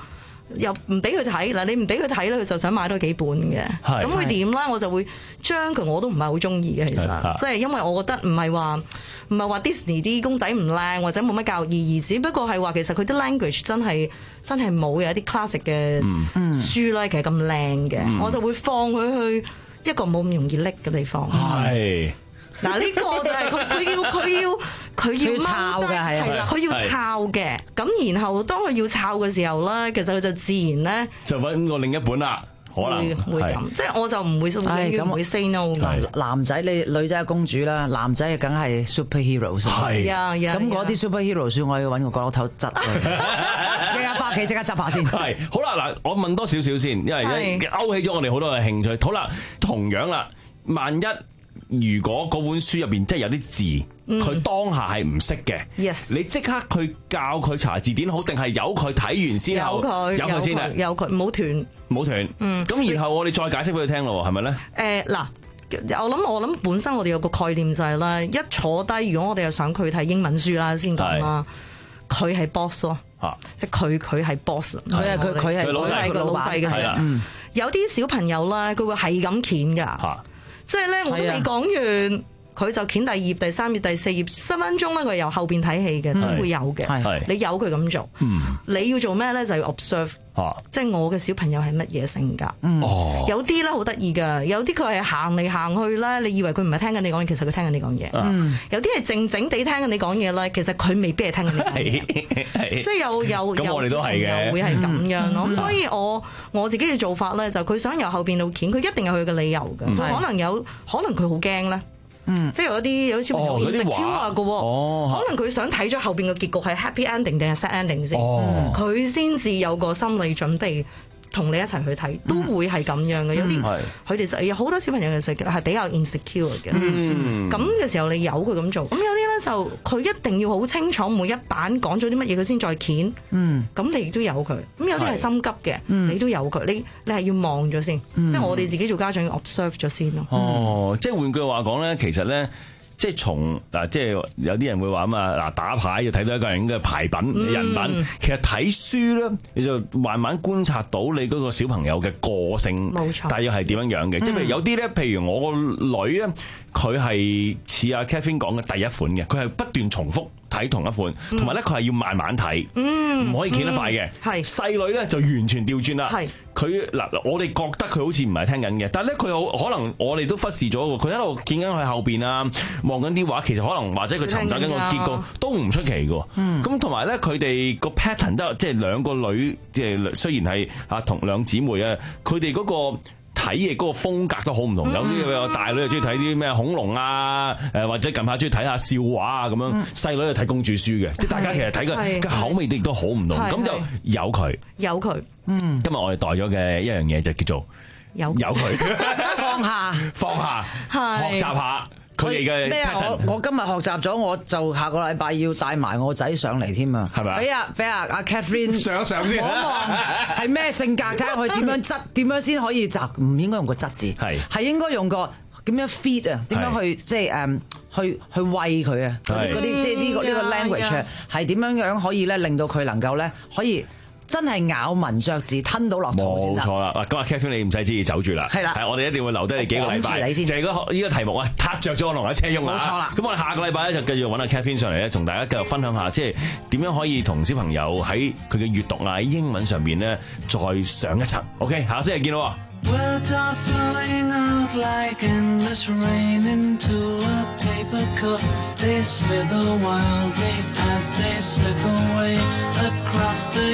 又唔俾佢睇嗱，你唔俾佢睇咧，佢就想買多幾本嘅。咁會點咧？我就會將佢，我都唔係好中意嘅，其實即係因為我覺得唔係話唔係話 Disney 啲公仔唔靚或者冇乜教育意義，只不過係話其實佢啲 language 真係真係冇有一啲 classic 嘅書咧，其實咁靚嘅，我就會放佢去一個冇咁容易拎嘅地方。 係。 嗱，呢個就係佢佢要佢要佢要抄嘅係啦，佢要抄嘅。咁然後當佢要抄嘅時候咧，其實佢就自然咧就揾個另一本啦，可能會咁。即係我就唔會永遠唔會 say no。 男仔你女仔係公主啦，男仔梗係 superhero 先。 係啊， 咁嗰啲 superhero 書我要揾個角落頭執。日日翻屋企即刻執下先。 係好啦，嗱，我問多少少先，因為勾起咗我哋好多嘅興趣。好啦，同樣啦，萬一如果嗰本書入邊即係有啲字，佢、嗯、當下係唔識嘅，yes. 你即刻去教佢查字典好，定係由佢睇完先後？有佢，有佢先啊！ 有佢，唔好斷， 唔好斷。嗯，咁然後我哋再解釋俾佢聽咯，係咪咧？誒嗱、呃，我諗我諗本身我哋有個概念就係、是、咧，一坐低，如果我哋又想佢睇英文書啦，先講啦，佢係 boss 咯，即係佢佢係 boss， 佢係佢佢係老細個老細嘅係啦。有啲小朋友咧，佢會係咁鉗㗎。即係咧，我都未講完，佢就掀第二頁、第三頁、第四頁，分分鐘咧佢由後邊睇戲嘅，都會有嘅。你由佢咁做，嗯、你要做咩咧？就要 observe，啊、即係我嘅小朋友係乜嘢性格。嗯、有啲咧好得意㗎，有啲佢係行嚟行去咧，你以為佢唔係聽緊你講嘢，其實佢聽緊你講嘢。嗯、有啲係靜靜地聽緊你講嘢咧，其實佢未必係聽緊你講嘢。即係有有有我哋都係嘅， 會係咁樣咯。咁、嗯、所以我我自己嘅做法咧，就佢想由後邊到掀，佢一定有佢嘅理由嘅。佢、嗯、可能有，可能佢好驚咧。嗯，即係有啲有啲小朋友 insecure 嘅喎，可能佢想睇咗後邊嘅結局係 happy ending 定係 sad ending 先，佢先至有個心理準備同你一齊去睇，都會係咁樣嘅。有啲佢哋就有好多小朋友其實係比較 insecure 嘅，咁嘅時候你由佢咁做，咁有啲咧就佢一定要好清楚每一版講咗啲乜嘢，佢先再掀，咁你亦都有佢。咁有啲係心急嘅，你都有佢，你你係要望咗先，即係我哋自己做家長要 observe 咗先咯。 哦，即係換句話講咧，其實咧。即係從嗱，即係有啲人會話啊嘛，嗱打牌要睇到一個人嘅牌品、嗯、人品。其實睇書咧，你就慢慢觀察到你嗰個小朋友嘅個性，冇錯，大約係點樣樣嘅。即係譬如有啲咧，譬如我個女咧，佢係似阿 Catherine 講嘅第一款嘅，佢係不斷重複睇同一款，同埋咧佢係要慢慢睇，唔、嗯、可以見得快嘅。係細女咧就完全調轉啦。係佢嗱，我哋覺得佢好似唔係聽緊嘅，但係咧佢好可能我哋都忽視咗喎。佢一路見緊佢後邊啊，望緊啲畫，其實可能或者佢尋找緊個結局都唔出奇嘅。咁同埋咧，佢哋個 pattern 都即係兩個女，即係雖然係啊同兩姊妹啊，佢哋嗰個睇嘢嗰個風格都好唔同。有啲大女又中意睇啲咩恐龍啊，誒或者近排中意睇下笑話啊咁樣，細女又睇公主書嘅，即係大家其實睇嘅嘅口味亦都好唔同。咁就有佢， 有佢。 嗯， 今日我哋帶咗嘅一樣嘢就叫做有有佢放下放下，學習下佢哋嘅咩啊？我我今日學習咗，我就下個禮拜要帶埋我仔上嚟添啊，係咪？俾啊俾啊阿 Catherine 上一上先， 望望係咩性格，睇下佢點樣質，點樣先可以就唔應該用個質字，係係應該用個點樣 feed 啊？點樣去即係誒去去餵佢啊？嗰啲嗰啲即係呢個呢個 language 係點樣樣可以咧令到佢能夠咧可以。真係咬文嚼字吞到落肚先得。冇錯啦！嗱，今日 Catherine 你唔使旨意走住啦。係啦，係我哋一定會留低你幾個禮拜。就係嗰呢個題目啊，撻着咗我同阿車翁啊。冇錯啦。咁我哋下個禮拜咧就繼續揾阿 Catherine 上嚟咧，同大家繼續分享下，即係點樣可以同小朋友喺佢嘅閱讀啊、喺英文上邊咧再上一層。OK， 下星期見咯。 Words are flowing out like endless rain into a paper cup. They slither wildly as they slip away across the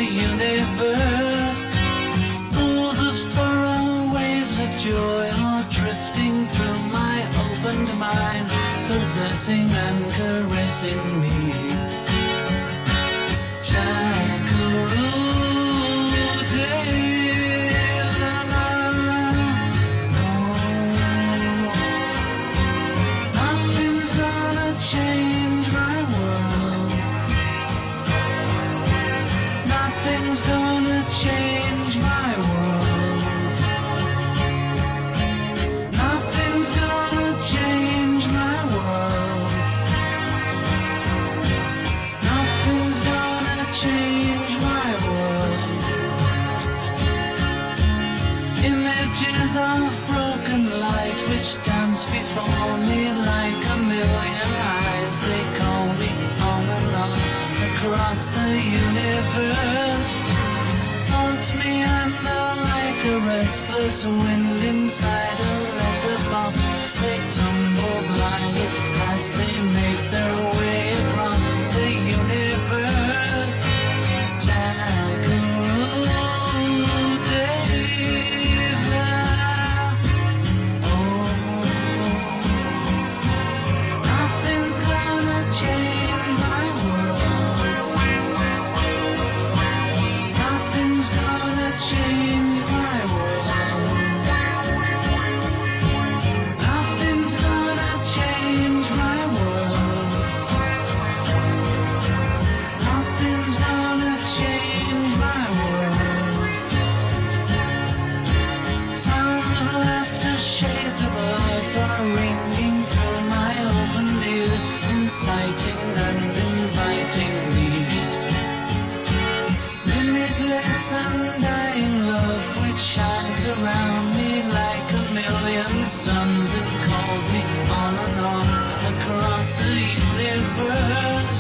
universe. Pools of sorrow, waves of joy are drifting through my opened mind, possessing and caressing me. Change my world. Nothing's gonna change my world. Nothing's gonna change my world. Images of broken light which dance before me like a million eyes. They call me on and on across the universe. Float me under like a restless wind inside a letterbox. They tumble blindly as they make their way across the universe. Exciting and inviting me. Limitless undying love which shines around me like a million suns. It calls me on and on across the universe.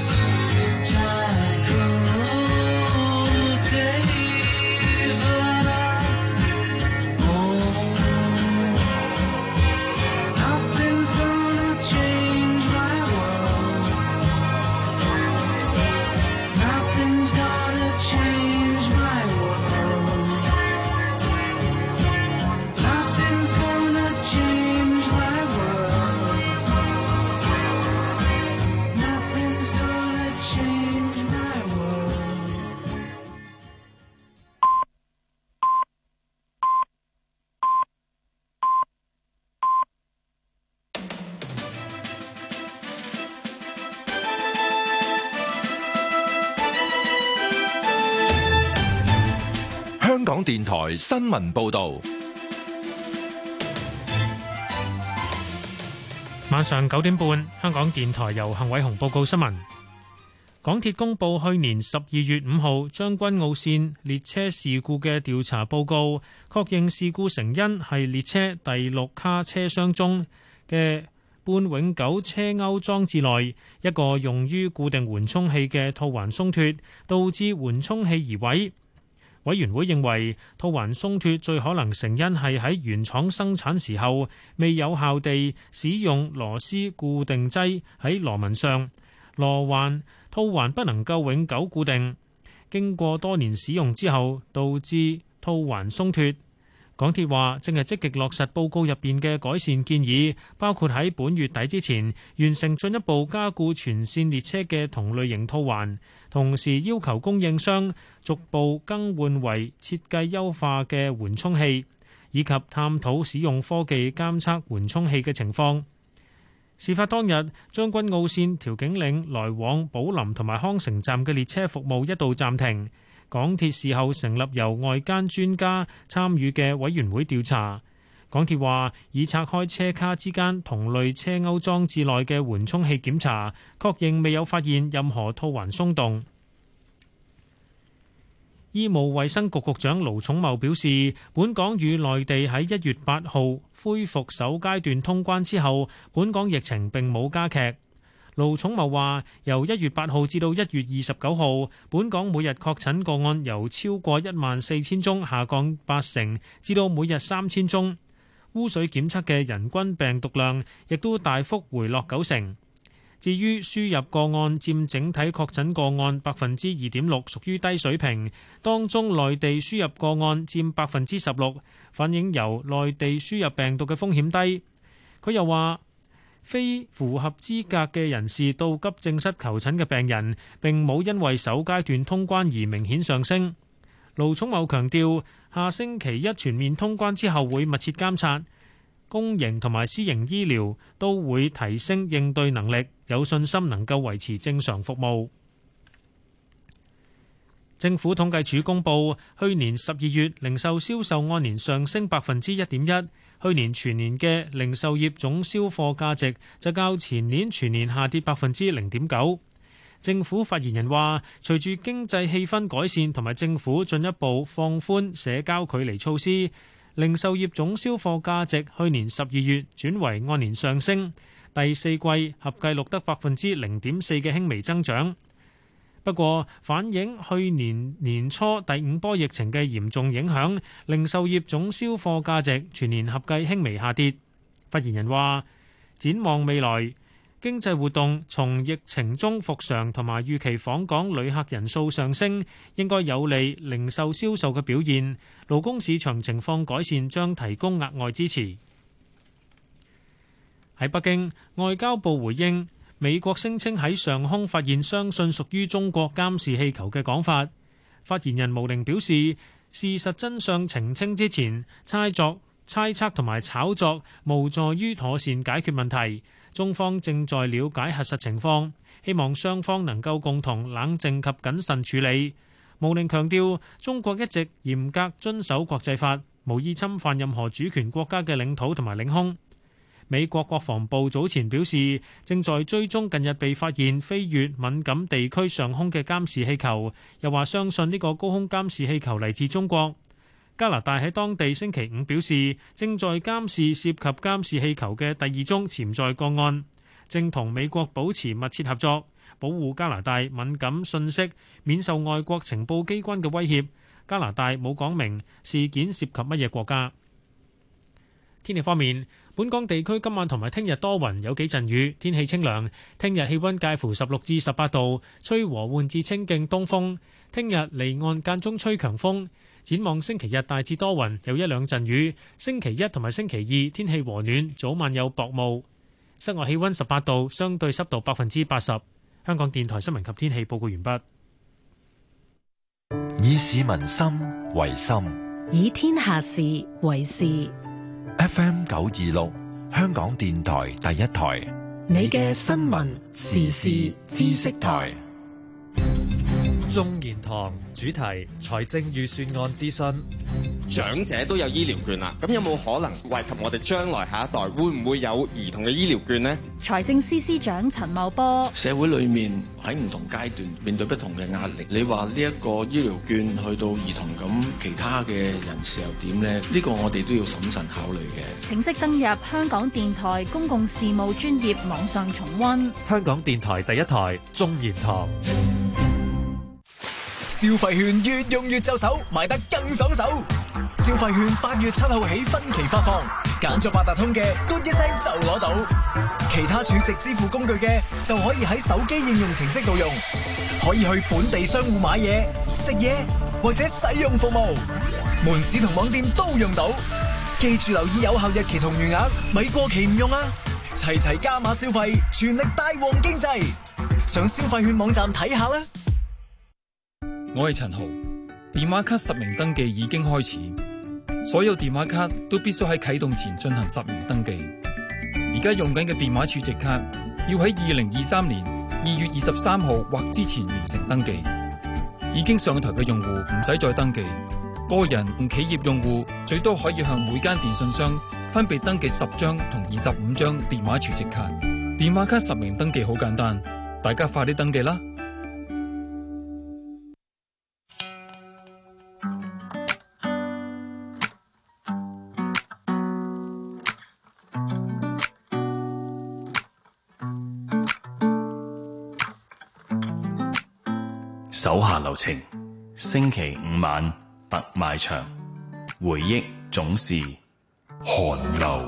香港電台新聞報道， 晚上九點半，香港電台由幸偉雄報告新聞。港鐵公布去年十二月五號將軍澳線列車事故嘅調查報告，確認事故成因係列車第六卡車廂中嘅半永久車鈎裝置內一個用於固定緩衝器嘅套環鬆脫，導致緩衝器移位。委員會認為套環鬆脫最可能成因係喺原廠生產時候未有效地使用螺絲固定劑喺螺紋上，螺環套環不能夠永久固定，經過多年使用之後導致套環鬆脫。港鐵話正係積極落實報告入邊嘅改善建議，包括喺本月底之前完成進一步加固全線列車嘅同類型套環，同時要求供應商逐步更換為設計優化嘅緩衝器，以及探討使用科技監測緩衝器嘅情況。事發當日，將軍澳線調景嶺來往寶林同埋康城站嘅列車服務一度暫停。港鐵事後成立由外間專家參與嘅委員會調查。港鐵話已拆開車卡之間同類車鈎裝置內嘅緩衝器檢查，確認未有發現任何套環鬆動。醫務衛生局局長盧寵茂表示，本港與內地喺一月八號恢復首階段通關之後，本港疫情並冇加劇。盧寵茂話：由一月八號至到一月二十九號，本港每日確診個案由超過一萬四千宗下降八成，至到每日三千宗。污水檢測嘅人均病毒量亦都大幅回落九成。至於輸入個案佔整體確診個案百分之二點六，屬於低水平。當中內地輸入個案佔百分之十六，反映由內地輸入病毒嘅風險低。佢又話：非符合資格嘅人士到急症室求診嘅病人並冇因為首階段通關而明顯上升。盧寵茂強調，下星期一全面通關之後會密切監察，公營同埋私營醫療都會提升應對能力，有信心能夠維持正常服務。政府統計處公布，去年十二月零售銷售按年上升百分之一點一。去年全年嘅零售業總銷貨價值就較前年全年下跌百分之零點九。政府發言人話，隨住經濟氣氛改善同埋政府進一步放寬社交距離措施， 零售業總銷貨價值去年十二月轉為按年上升，第四季合計錄得百分之零點四嘅輕微增長。不過，反映去年年初第五波疫情嘅嚴重影響，零售業總銷貨價值全年合計輕微下跌。發言人話：展望未來，經濟活動從疫情中復常同埋預期訪港旅客人數上升，應該有利零售銷售嘅表現。勞工市場情況改善將提供額外支持。喺北京，外交部回應美國聲稱喺上空發現相信屬於中國監視氣球嘅講法。發言人毛寧表示，事實真相澄清之前，猜作、猜測同埋炒作無助於妥善解決問題。中方正在了解核實情況，希望雙方能夠共同冷靜及謹慎處理。毛寧強調，中國一直嚴格遵守國際法，無意侵犯任何主權國家嘅領土同埋領空。美國國防部早前表示，正在追蹤近日被發現飛越敏感地區上空嘅監視氣球，又話相信呢個高空監視氣球嚟自中國。加拿大喺當地星期五表示，正在監視涉及監視氣球嘅第二宗潛在個案，正同美國保持密切合作，保護加拿大敏感信息免受外國情報機關嘅威脅。加拿大冇講明事件涉及乜嘢國家。天氣方面，本港地區今晚同埋聽日多雲，有幾陣雨，天氣清涼。聽日氣溫介乎十六至十八度，吹和緩至清勁東風。聽日離岸間中吹強風。展望星期日大致多雲，有一兩陣雨。星期一同埋星期二天氣和暖，早晚有薄霧。室外氣溫十八度，相對濕度百分之八十。香港電台新聞及天氣報告完畢。 以市民心為心， 以天下事為事。 F M 九二六，香港電台第一台， 你嘅新聞時事知識台。 眾言堂主題財政預算案諮詢， 長者都有醫療券啦，咁有冇可能惠及我哋將來下一代？會唔會有兒童嘅醫療券呢？ 財政司司長陳茂波， 社會裏面喺唔同階段面對不同嘅壓力，你話呢一個醫療券去到兒童咁，其他嘅人士又點呢？呢個我哋都要審慎考慮嘅。 請即登入香港電台公共事務專頁網上重溫。 香港電台第一台眾言堂。 消費券越用越就手，買得更爽手。消費券八月七號起分期發放，揀咗八達通嘅，嘟一聲就攞到；其他儲值支付工具嘅，就可以喺手機應用程式度用，可以去本地商戶買嘢、食嘢或者使用服務，門市同網店都用到。記住留意有效日期同餘額，咪過期唔用啊！齊齊加碼消費，全力帶旺經濟。上消費券網站睇下啦。 我係陳豪，電話卡實名登記已經開始，所有電話卡都必須喺啟動前進行實名登記。而家用緊嘅電話儲值卡要喺二零二三年二月二十三號或之前完成登記。已經上台嘅用戶唔使再登記，個人同企業用戶最多可以向每間電信商分別登記十張同二十五張電話儲值卡。電話卡實名登記好簡單，大家快啲登記啦！ 手下留情，星期五晚特賣場，回憶總是寒流。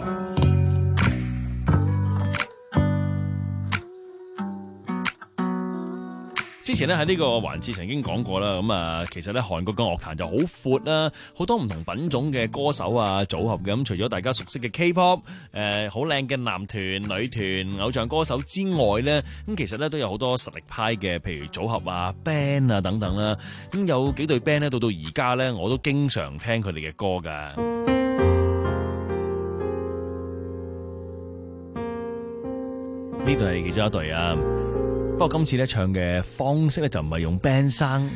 之前咧喺呢個環節曾經講過啦，咁啊，其實咧韓國嘅樂壇就好闊啦，好多唔同品種嘅歌手啊組合嘅，咁除咗大家熟悉嘅 K-pop， 誒好靚嘅男團、女團、偶像歌手之外咧，咁其實咧都有好多實力派嘅，譬如組合啊、band 啊等等啦，咁有幾隊 band 咧到到而家咧，我都經常聽佢哋嘅歌噶。呢隊係其中一隊啊。不過今次咧唱嘅方式咧就唔係用 band 聲。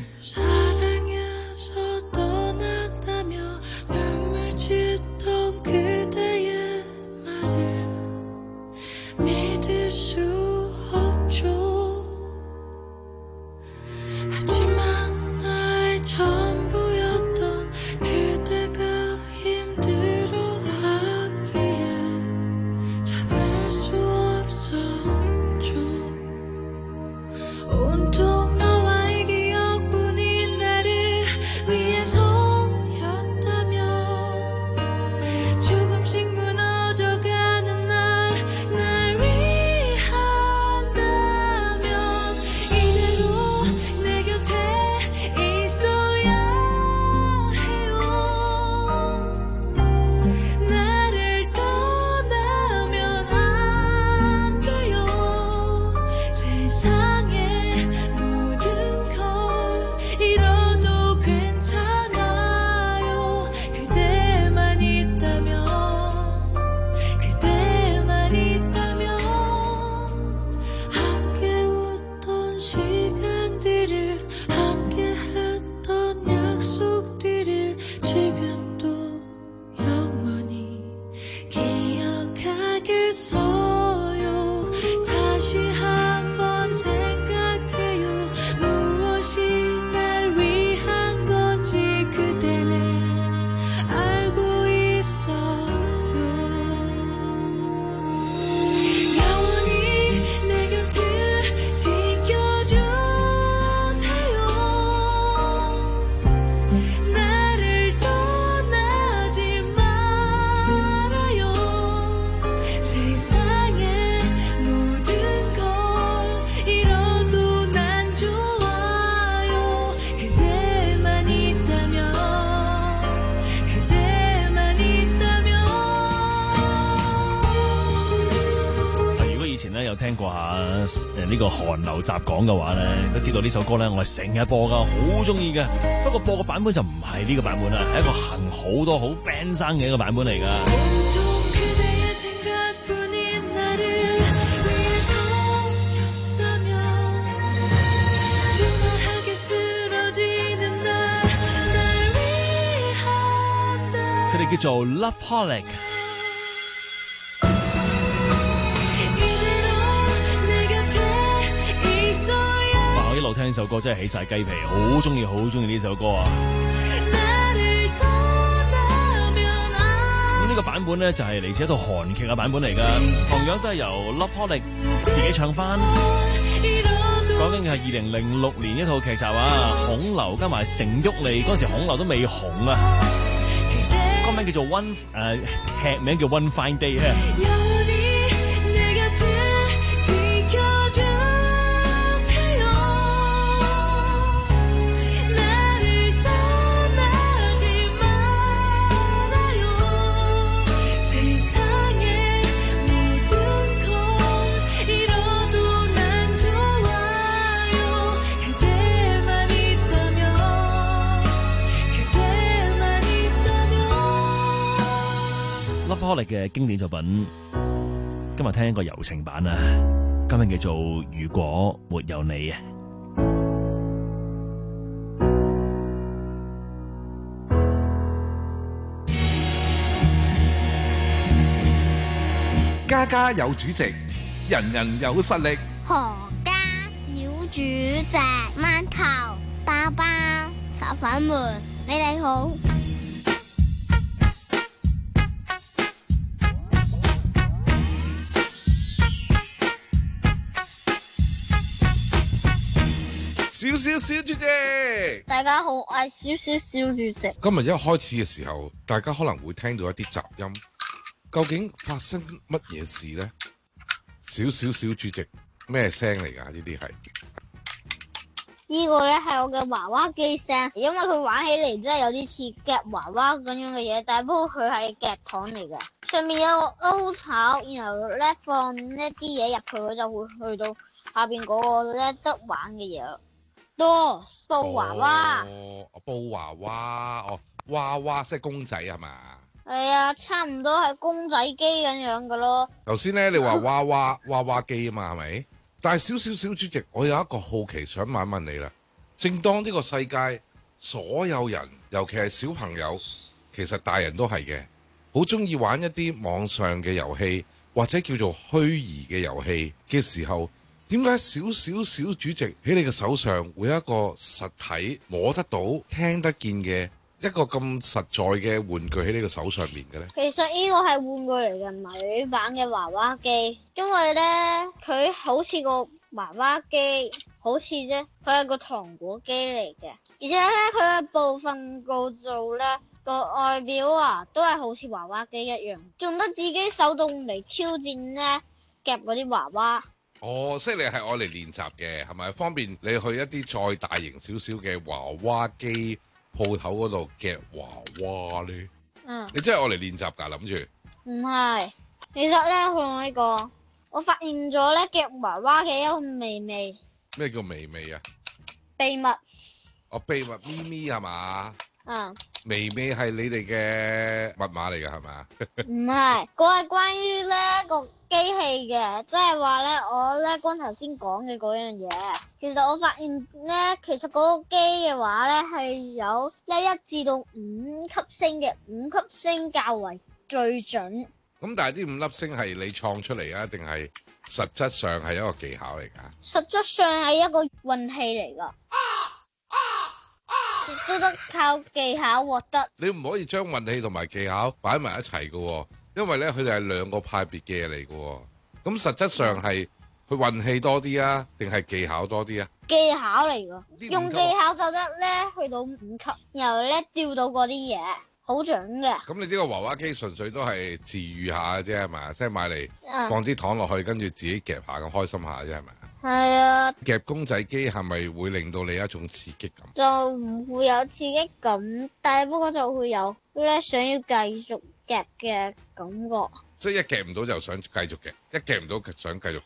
有聽過下誒呢個韓流雜講嘅話咧，都知道呢首歌咧，我係成日播噶，好中意嘅。不過播個版本就唔係呢個版本啦，係一個行好多好 band 生嘅一個版本嚟噶。佢哋叫做 Loveholic。哇！我一路聽呢首歌真係起晒雞皮，好中意，好中意呢首歌啊！咁呢個版本咧就係嚟自一套韓劇嘅版本嚟噶，同樣都係由 Loveholic 自己唱翻。講緊嘅係二零零六年一套劇集啊，孔劉加埋成旭莉，嗰陣時孔劉都未紅啊。歌名叫做 One 誒、呃，劇名叫 One Fine Day 啊。Loveholic 嘅經典作品，今日聽一個柔情版啊，今日叫做《如果沒有你》啊。 家家有主席，人人有實力。 何家小主席，饅頭、包包、炒粉們，你哋好。 小小小主席， 大家好，我係小小小主席。 今日一開始嘅時候，大家可能會聽到一啲雜音，究竟發生乜嘢事呢？小小小主席，咩聲嚟㗎？呢啲係呢個咧係我嘅娃娃機聲，因為佢玩起嚟真係有啲似夾娃娃咁樣嘅嘢，但係不過佢係夾糖嚟嘅，上面有個凹槽，然後咧放一啲嘢入去，佢就會去到下邊嗰個咧得玩嘅嘢咯。多布娃娃， 哦，布娃娃，哦，娃娃即係公仔係嘛？ 係啊，差唔多係公仔機咁樣嘅咯。 頭先咧你話娃娃娃娃機啊嘛，係咪？但係小小小主席，我有一個好奇想問問你啦。正當呢個世界所有人，尤其係小朋友，其實大人都係嘅，好中意玩一啲網上嘅遊戲或者叫做虛擬嘅遊戲嘅時候，點解小小小主席喺你嘅手上會有一個實體摸得到、聽得見嘅一個咁實在嘅玩具喺你嘅手上面嘅呢？ 其實呢個係玩具嚟嘅，唔係女版嘅娃娃機，因為呢，佢好似個娃娃機，好似啫，佢係個糖果機嚟嘅，而且呢，佢嘅部分構造呢，個外表啊都係好似娃娃機一樣，仲得自己手動嚟挑戰呢夾嗰啲娃娃。 哦，即係你係愛嚟練習嘅，係咪？方便你去一啲再大型少少嘅娃娃機鋪頭嗰度夾娃娃咧？嗯，你真係愛嚟練習㗎？諗住？ 唔係，其實咧，我同你講，我發現咗咧夾娃娃嘅一個微微。 咩叫微微啊？ 秘密。 哦，秘密咪咪係嘛？ 嗯。 微微係你哋嘅密碼嚟㗎係嘛？ 唔係，嗰係關於咧個機器嘅，即係話咧我咧剛頭先講嘅嗰樣嘢。其實我發現咧，其實嗰個機嘅話咧係有咧一至到五級星嘅，五級星較為最準。 咁但係啲五粒星係你創出嚟啊，定係實質上係一個技巧嚟㗎？ 實質上係一個運氣嚟㗎。都得靠技巧獲得。 你唔可以將運氣同埋技巧擺埋一齊嘅，因為咧佢哋係兩個派別嘅嘢嚟嘅。咁實質上係佢運氣多啲啊，定係技巧多啲啊？ 技巧嚟噶，用技巧就得咧去到五級，然後咧釣到嗰啲嘢，好準嘅。咁你呢個娃娃機純粹都係治癒下嘅啫，係咪？即係買嚟放啲糖落去，跟住自己夾下咁開心下啫，係咪？ 係啊， 夾公仔機係咪會令到你一種刺激感？ 就唔會有刺激感，但係不過就會有咧想要繼續夾嘅感覺。 即係一夾唔到就想繼續夾，一夾唔到想繼續夾。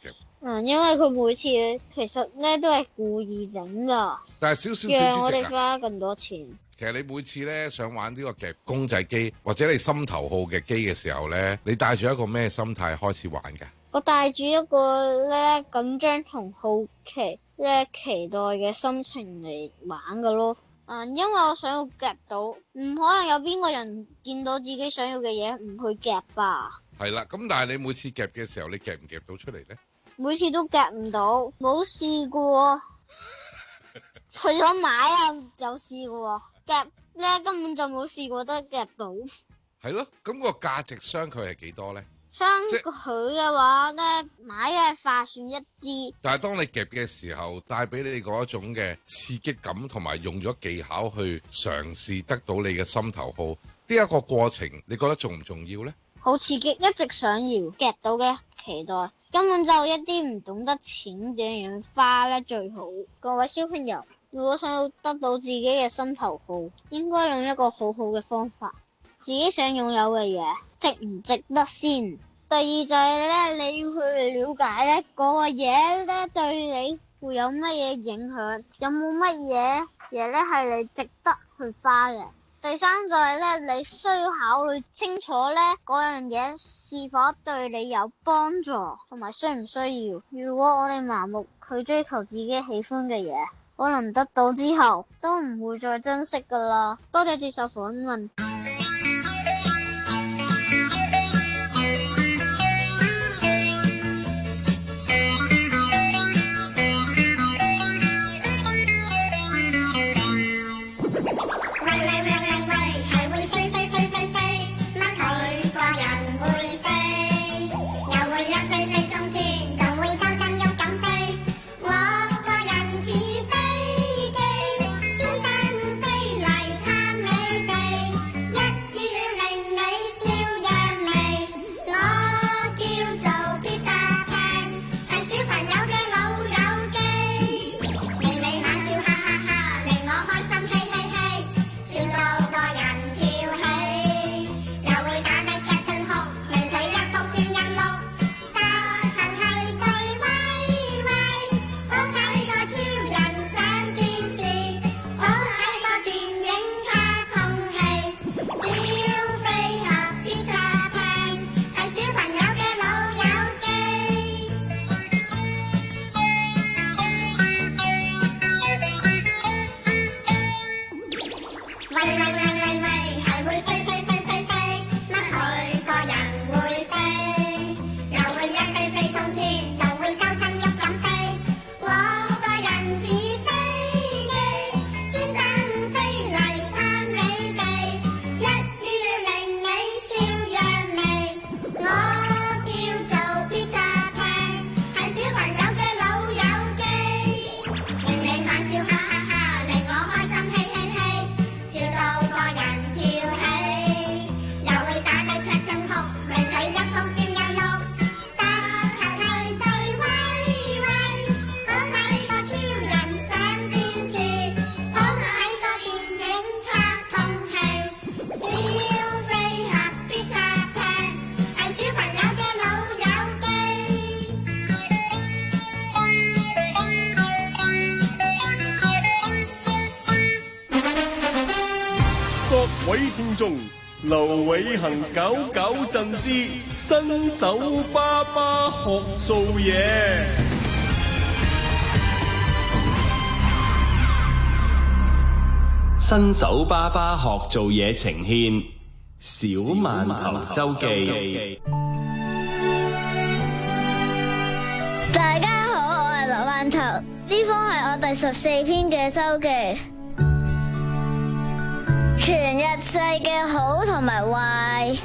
嗯，因為佢每次其實咧都係故意整噶， 但係少少小讓我哋主席啊， 花更多錢。 其實你每次咧想玩呢個夾公仔機或者你心頭好嘅機嘅時候咧，你帶住一個咩心態開始玩㗎？ 我帶住一個咧緊張同好奇咧期待嘅心情嚟玩噶咯。嗯，因為我想要夾到，唔可能有邊個人見到自己想要嘅嘢唔去夾吧？係啦，咁但係你每次夾嘅時候，你夾唔夾到出嚟呢？ 每次都夾唔到，冇試過。除咗買啊，有試過夾咧，根本就冇試過得夾到。 係咯，咁個價值相距係幾多呢？ 相佢嘅話咧，買嘅划算一啲。但係當你夾嘅時候，帶俾你嗰一種嘅刺激感，同埋用咗技巧去嘗試得到你嘅心頭好，呢一個過程，你覺得重唔重要呢？好刺激，一直想要夾到嘅期待，根本就一啲唔懂得錢點樣花咧最好。各位小朋友，如果想要得到自己嘅心頭好，應該用一個好好嘅方法。自己想擁有嘅嘢值唔值得先？第二就係咧，你要去了解咧嗰個嘢咧對你會有乜嘢影響，有冇乜嘢嘢咧係你值得去花嘅。第三就係咧，你需要考慮清楚咧嗰樣嘢是否對你有幫助，同埋需唔需要。如果我哋盲目去追求自己喜歡嘅嘢，可能得到之後都唔會再珍惜噶啦。多謝接受訪問。 劉偉恒搞搞震之新手爸爸學做嘢， 新手爸爸學做嘢呈獻小饅頭周記。 大家好，我係劉饅頭，呢封係我第十四篇嘅周記。全日制嘅好同埋壞，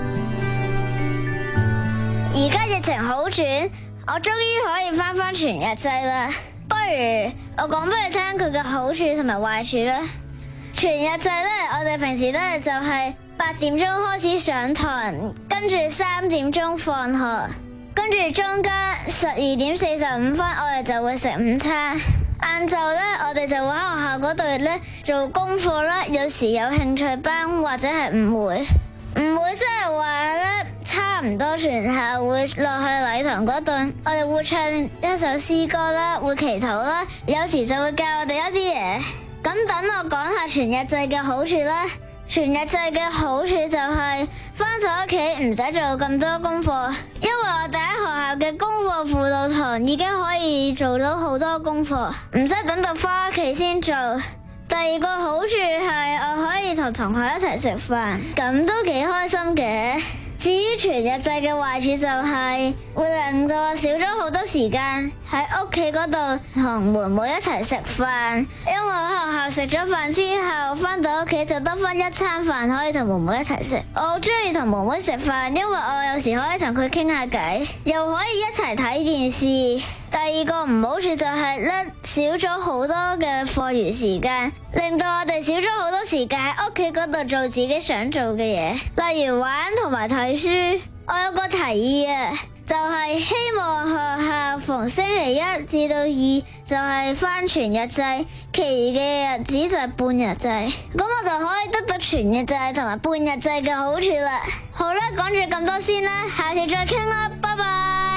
而家疫情好轉，我終於可以返返全日制啦。不如我講俾你聽佢嘅好處同埋壞處啦。全日制咧，我哋平時咧就係八點鐘開始上堂，跟住三點鐘放學，跟住中間十二點四十五分我哋就會食午餐。晏晝咧，我哋就會喺學校嗰度咧做功課啦，有時有興趣班或者係唔會，唔會即係話咧差唔多全校會落去禮堂嗰度，我哋會唱一首詩歌啦，會祈禱啦，有時就會教我哋一啲嘢。咁等我講下全日制嘅好處啦。全日制嘅好處就係返到屋企唔使做咁多功課，因為我哋喺學校嘅功課輔導堂已經可以做到好多功課，唔使等到返屋企先做。第二個好處係我可以同同學一齊食飯，咁都幾開心嘅。至於全日制嘅壞處就係會令到我少咗好多時間喺屋企嗰度同妹妹一齊食飯，因為喺學校食咗飯之後返到屋企就得返一餐飯可以同妹妹一齊食。我好中意同妹妹食飯，因為我有時可以同佢傾下偈，又可以一齊睇電視。第二個唔好處就係咧少咗好多嘅課餘時間，令到我哋少咗好多時間喺屋企嗰度做自己想做嘅嘢，例如玩同埋睇書。我有個提議啊，就係希望學校逢星期一至到二就係返全日制，其餘嘅日子就係半日制，咁我就可以得到全日制同埋半日制嘅好處啦。好啦，講住咁多先啦，下次再傾啦，拜拜。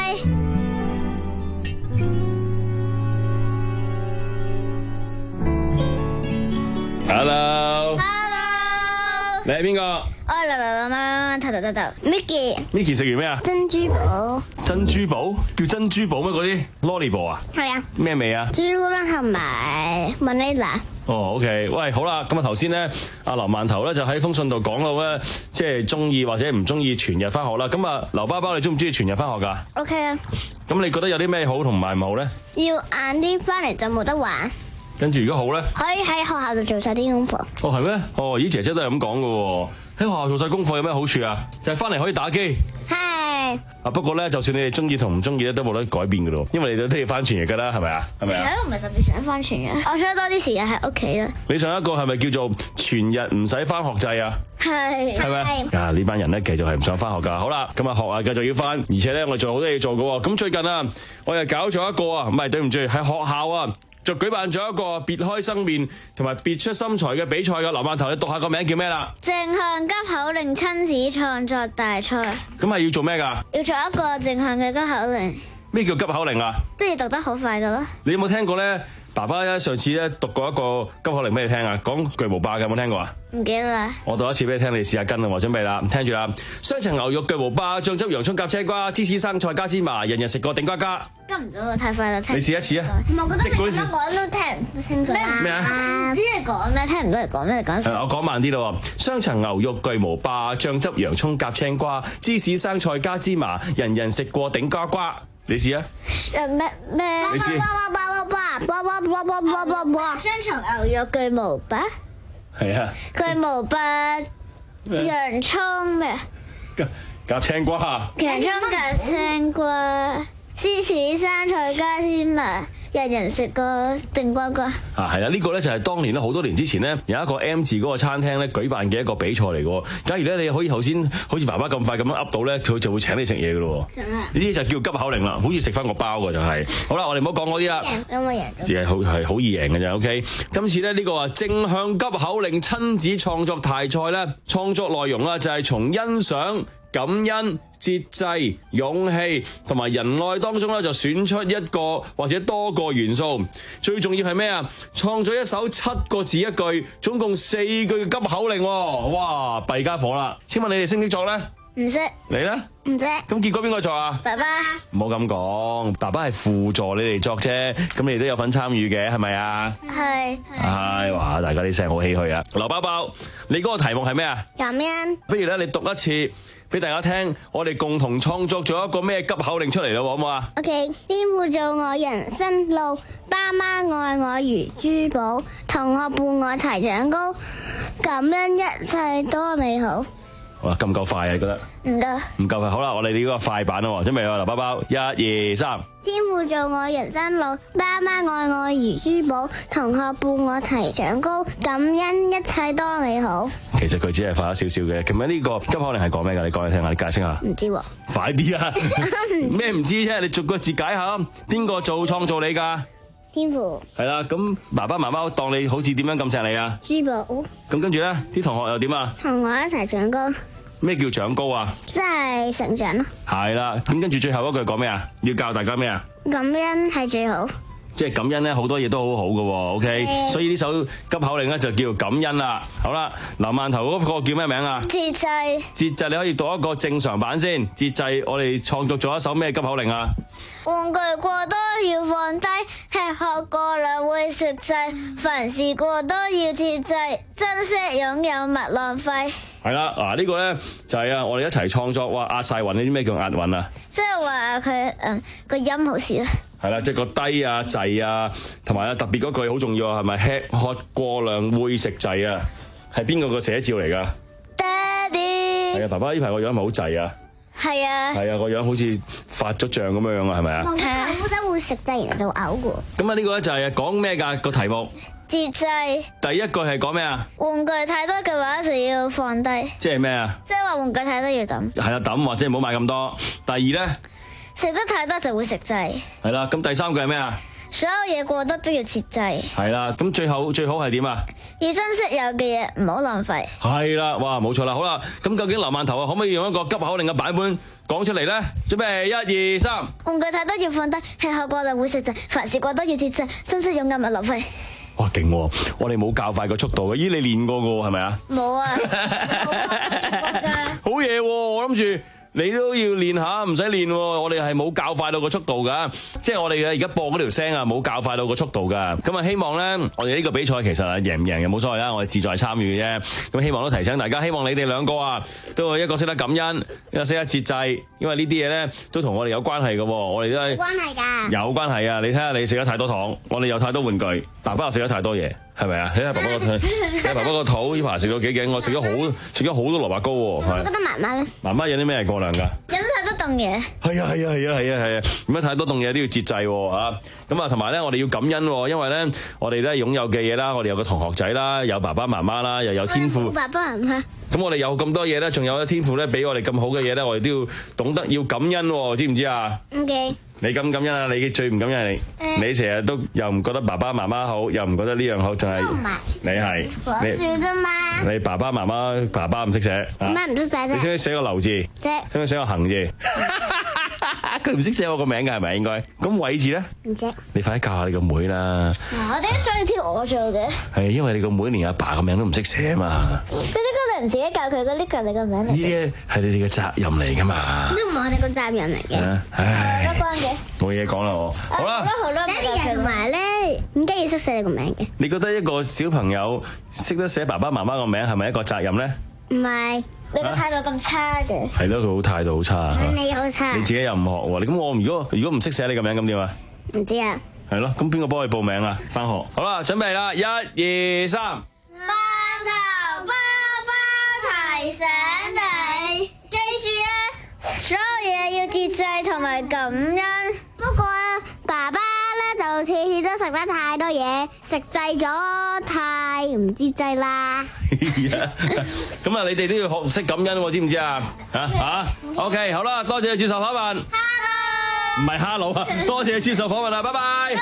Hello，Hello， 你係邊個？ 我係流流媽媽，頭頭頭頭 Mickey。Mickey 食完咩啊？ 珍珠寶。珍珠寶？ 叫珍珠寶咩？嗰啲 Lollipops 啊？ 係啊。 咩味啊？ 朱古力同埋 vanilla。 哦 ，OK，喂，好啦，咁啊頭先咧，阿劉饅頭咧就喺封信度講到咧，即係中意或者唔中意全日翻學啦。咁啊，劉包包你中唔中意全日翻學噶 ？OK 啊。 咁你覺得有啲咩好同埋唔好咧？ 要晏啲翻嚟就冇得玩。 跟住如果好咧， 可以喺學校度做晒啲功課。 哦，係咩？哦，咦，姐姐都係咁講噶。喺學校做晒功課有咩好處啊？就係翻嚟可以打機。 係。 啊，不過咧，就算你哋中意同唔中意咧，都冇得改變噶咯。因為你哋都要翻全日噶啦，係咪啊？係咪啊？ 我唔係特別想翻全日，我想多啲時間喺屋企啦。 你上一個係咪叫做全日唔使翻學制啊？ 係。 係咪？啊，呢班人咧繼續係唔想翻學噶。好啦，咁啊學啊繼續要翻，而且咧我哋仲有好多嘢做噶。咁最近啊，我又搞咗一個啊，唔係對唔住，喺學校啊。就舉辦咗一個別開生面同埋別出心裁嘅比賽嘅。劉饅頭，你讀下個名叫咩啦？ 正向急口令親子創作大賽。 咁係要做咩噶？ 要做一個正向嘅急口令。 咩叫急口令啊？ 即係讀得好快噶咯。 你有冇聽過咧？爸爸咧上次咧讀過一個急口令俾你聽啊，講巨無霸嘅，有冇聽過啊？ 唔記得啦。我讀一次俾你聽，你試下跟啦，準備啦，聽住啦。雙層牛肉巨無霸，醬汁洋葱夾青瓜，芝士生菜加芝麻，人人食過頂呱呱。 跟唔到啊，太快啦！ 你試一次啊！ 我覺得你咁樣講都聽唔清楚啦。 咩啊？ 唔知你講咩？聽唔到你講咩？你講。 我講慢啲咯。雙層牛肉巨無霸，醬汁洋葱夾青瓜，芝士生菜加芝麻，人人食過頂呱呱。你試啊！ 咩咩？ 你試。 雙層牛肉巨無霸。 係啊。 巨無霸洋葱咩？ 夾夾青瓜。 洋葱夾青瓜。芝士生菜加芝麻，人人食過頂呱呱。 啊，係啦，呢個咧就係當年咧好多年之前咧有一個 M 字嗰個餐廳咧舉辦嘅一個比賽嚟嘅。假如咧你可以頭先好似爸爸咁快咁樣噏到咧，佢就會請你食嘢嘅咯。呢啲就叫急口令啦，好似食翻個包嘅就係、是。好啦，我哋唔好講嗰啲啦。 因為贏咗。 係好係好易贏嘅啫。OK，今次咧呢個啊正向急口令親子創作大賽咧，創作內容啦就係從欣賞、感恩、節制、勇氣同埋仁愛當中咧，就選出一個或者多個元素。最重要係咩啊？創作一首七個字一句，總共四句嘅急口令。哇，弊家伙啦！請問你哋識唔識作咧？ 唔識。 你咧？ 唔識。 咁結果邊個作啊？ 爸爸。 唔好咁講，爸爸係輔助你哋作啫。咁你哋都有份參與嘅，係咪啊？ 係。 係。哇！大家啲聲好唏噓啊！劉包包，你嗰個題目係咩啊？ 感恩。不如咧，你讀一次俾大家聽，我哋共同創作咗一個咩急口令出嚟咯，好唔好啊 ？OK， 天父做我人生路，爸媽愛我如珠寶，同學伴我齊長高，感恩一切多美好。 好啦，夠唔夠快啊？你覺得？ 唔夠。唔夠快，好啦，我哋呢個快版咯，準備啦，劉包包，一二三。 天父做我人生路，爸媽愛我如珠寶，同學伴我齊長高，感恩一切多美好。 其實佢只係快咗少少嘅，咁樣呢個急口令係講咩噶？你講嚟聽下，你解釋下。 唔知喎。 快啲啊！咩唔知啫？你逐個字解下。邊個做創造你噶？ 天父。 係啦，咁爸爸媽媽當你好似點樣咁錫你啊？ 珠寶。 咁跟住咧，啲同學又點啊？ 同我一齊長高。 咩叫長高啊？ 即係成長咯。 係啦，咁跟住最後嗰句講咩啊？要教大家咩啊？ 感恩係最好。 即係感恩咧，好多嘢都好好嘅 ，OK， 嗯、 所以呢首急口令咧就叫感恩啦。好啦，嗱，饅頭嗰個叫咩名啊？ 節制。 節制，你可以讀一個正常版先。節制，我哋創作咗一首咩急口令啊？ 玩具過多要放低，吃喝過量會食滯，凡事過多要節制，珍惜擁有勿浪費。 係啦，嗱、這個、呢個咧就係、是、啊，我哋一齊創作，哇壓晒韻，你知咩叫壓韻啊？ 即係話佢嗯個音好少啦。 係啦，即係個低啊、滯啊，同埋啊特別嗰句好重要啊，係咪吃喝過量會食滯啊？係邊個個寫照嚟㗎？ 爹哋。係啊，爸爸呢排個樣係咪好滯啊？ 係啊。係啊，個樣好似發咗脹咁樣啊，係咪啊？ 係啊，好真會食滯，然後就嘔㗎。 咁啊，呢個咧就係講咩㗎個題目？ 節制。 第一句係講咩啊？ 玩具太多嘅話就要放低。即係咩啊？ 即係話玩具太多要抌。 係啊，抌或者唔好買咁多。第二咧？ 食得太多就會食滯。 係啦，咁第三句係咩啊？ 所有嘢過得都要節制。 係啦，咁最後最好係點啊？ 要珍惜有嘅嘢，唔好浪費。 係啦，哇，冇錯啦，好啦，咁究竟劉饅頭啊，可唔可以用一個急口令嘅版本講出嚟咧？準備，一二三。 玩具太多要放低，吃喝過量會食滯，凡事過多要節制，珍惜擁有勿浪費。 哇，勁喎！我哋冇較快個速度嘅，咦？你練過嘅係咪啊？ 冇啊。 好嘢喎！我諗住。你都要練下，唔使練喎。我哋係冇較快到個速度㗎，即係我哋嘅而家播嗰條聲啊，冇較快到個速度㗎。咁啊，希望咧，我哋呢個比賽其實啊，贏唔贏又冇所謂啦，我哋志在參與嘅啫。咁希望都提醒大家，希望你哋兩個啊，都一個識得感恩，一個識得節制，因為呢啲嘢咧都同我哋有關係嘅。我哋都係有關係㗎， 有關係啊！你睇下你食得太多糖，我哋有太多玩具，爸爸又食得太多嘢，係咪啊？你睇下爸爸個肚，你睇爸爸個肚呢排食咗幾勁，我食咗好食咗好多蘿蔔糕喎。 我覺得媽媽咧， 媽媽有啲咩係過量㗎？ 飲太多凍嘢。 係啊係啊係啊係啊係啊！飲太多凍嘢都要節制喎嚇。咁啊，同埋咧，我哋要感恩喎，因為咧，我哋咧擁有嘅嘢啦，我哋有個同學仔啦，有爸爸媽媽啦，又有天賦。 爸爸媽媽。 咁我哋有咁多嘢咧，仲有天賦咧，俾我哋咁好嘅嘢咧，我哋都要懂得要感恩喎，知唔知啊 ？OK。 你感唔感恩啊？你最唔感恩係你，嗯、你成日都又唔覺得爸爸媽媽好，又唔覺得呢樣好，仲係你係講笑啫嘛。 你爸爸媽媽爸爸唔識寫， 媽唔識寫啫。 你識唔識寫個劉字？識。識唔識寫個恒字？佢唔識寫我個名㗎係咪應該？咁偉字咧？唔識。你快啲教下你個妹啦。 我點解想要挑我做嘅？ 係因為你個妹連阿爸個名都唔識寫啊嘛。 嗰啲哥你唔自己教佢，嗰啲係你個名嚟。 呢啲係你哋嘅責任嚟㗎嘛。 都唔係我哋個責任嚟嘅。 唉。 得關嘅。 冇嘢講啦我。好啦。 好啦。爹哋同埋咧，點解要識寫你個名嘅？ 你覺得一個小朋友識得寫爸爸媽媽個名係咪一個責任咧？ 唔係。你個態度咁差嘅， 係咯，佢好態度好差。 你好差， 你自己又唔學喎。咁我如果如果唔識寫你個名咁點啊？ 唔知啊。係咯，咁邊個幫你報名啊？返學好啦，準備啦，一二三。 饅頭爸爸提醒你，記住啊，所有嘢要節制同埋感恩。不過啊，爸爸咧就次次都食得太多嘢，食滯咗，太唔節制啦。 咁啊，你哋都要學識感恩喎，知唔知啊？嚇嚇 ，OK， 好啦，多謝你接受訪問。Hello， 唔係 Hello 啊，多謝你接受訪問啊，拜拜。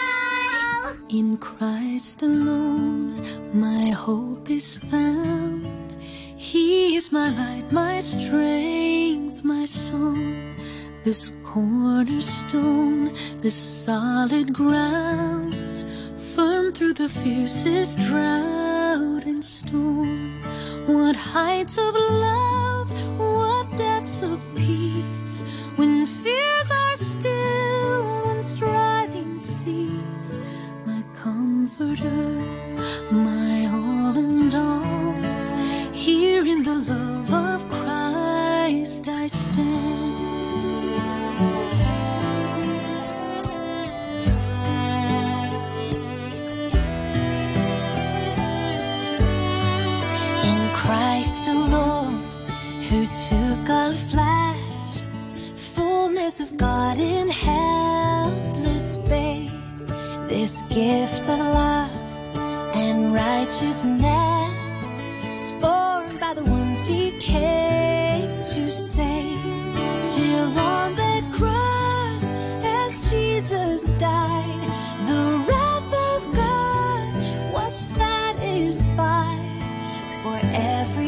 In Christ alone, my hope is found. He is my light, my strength, my song. This cornerstone, this solid ground, firm through the fiercest drought and storm. What heights of love, what depths of peace, when fears are still, when striving cease. My comforter, my all and all, here in the love of Christ I stand. Christ alone, who took our flesh, fullness of God in helpless babe, this gift of love and righteousness, scorned by the ones he came to save, till on that cross, as Jesus died, the wrath of God was satisfied. For every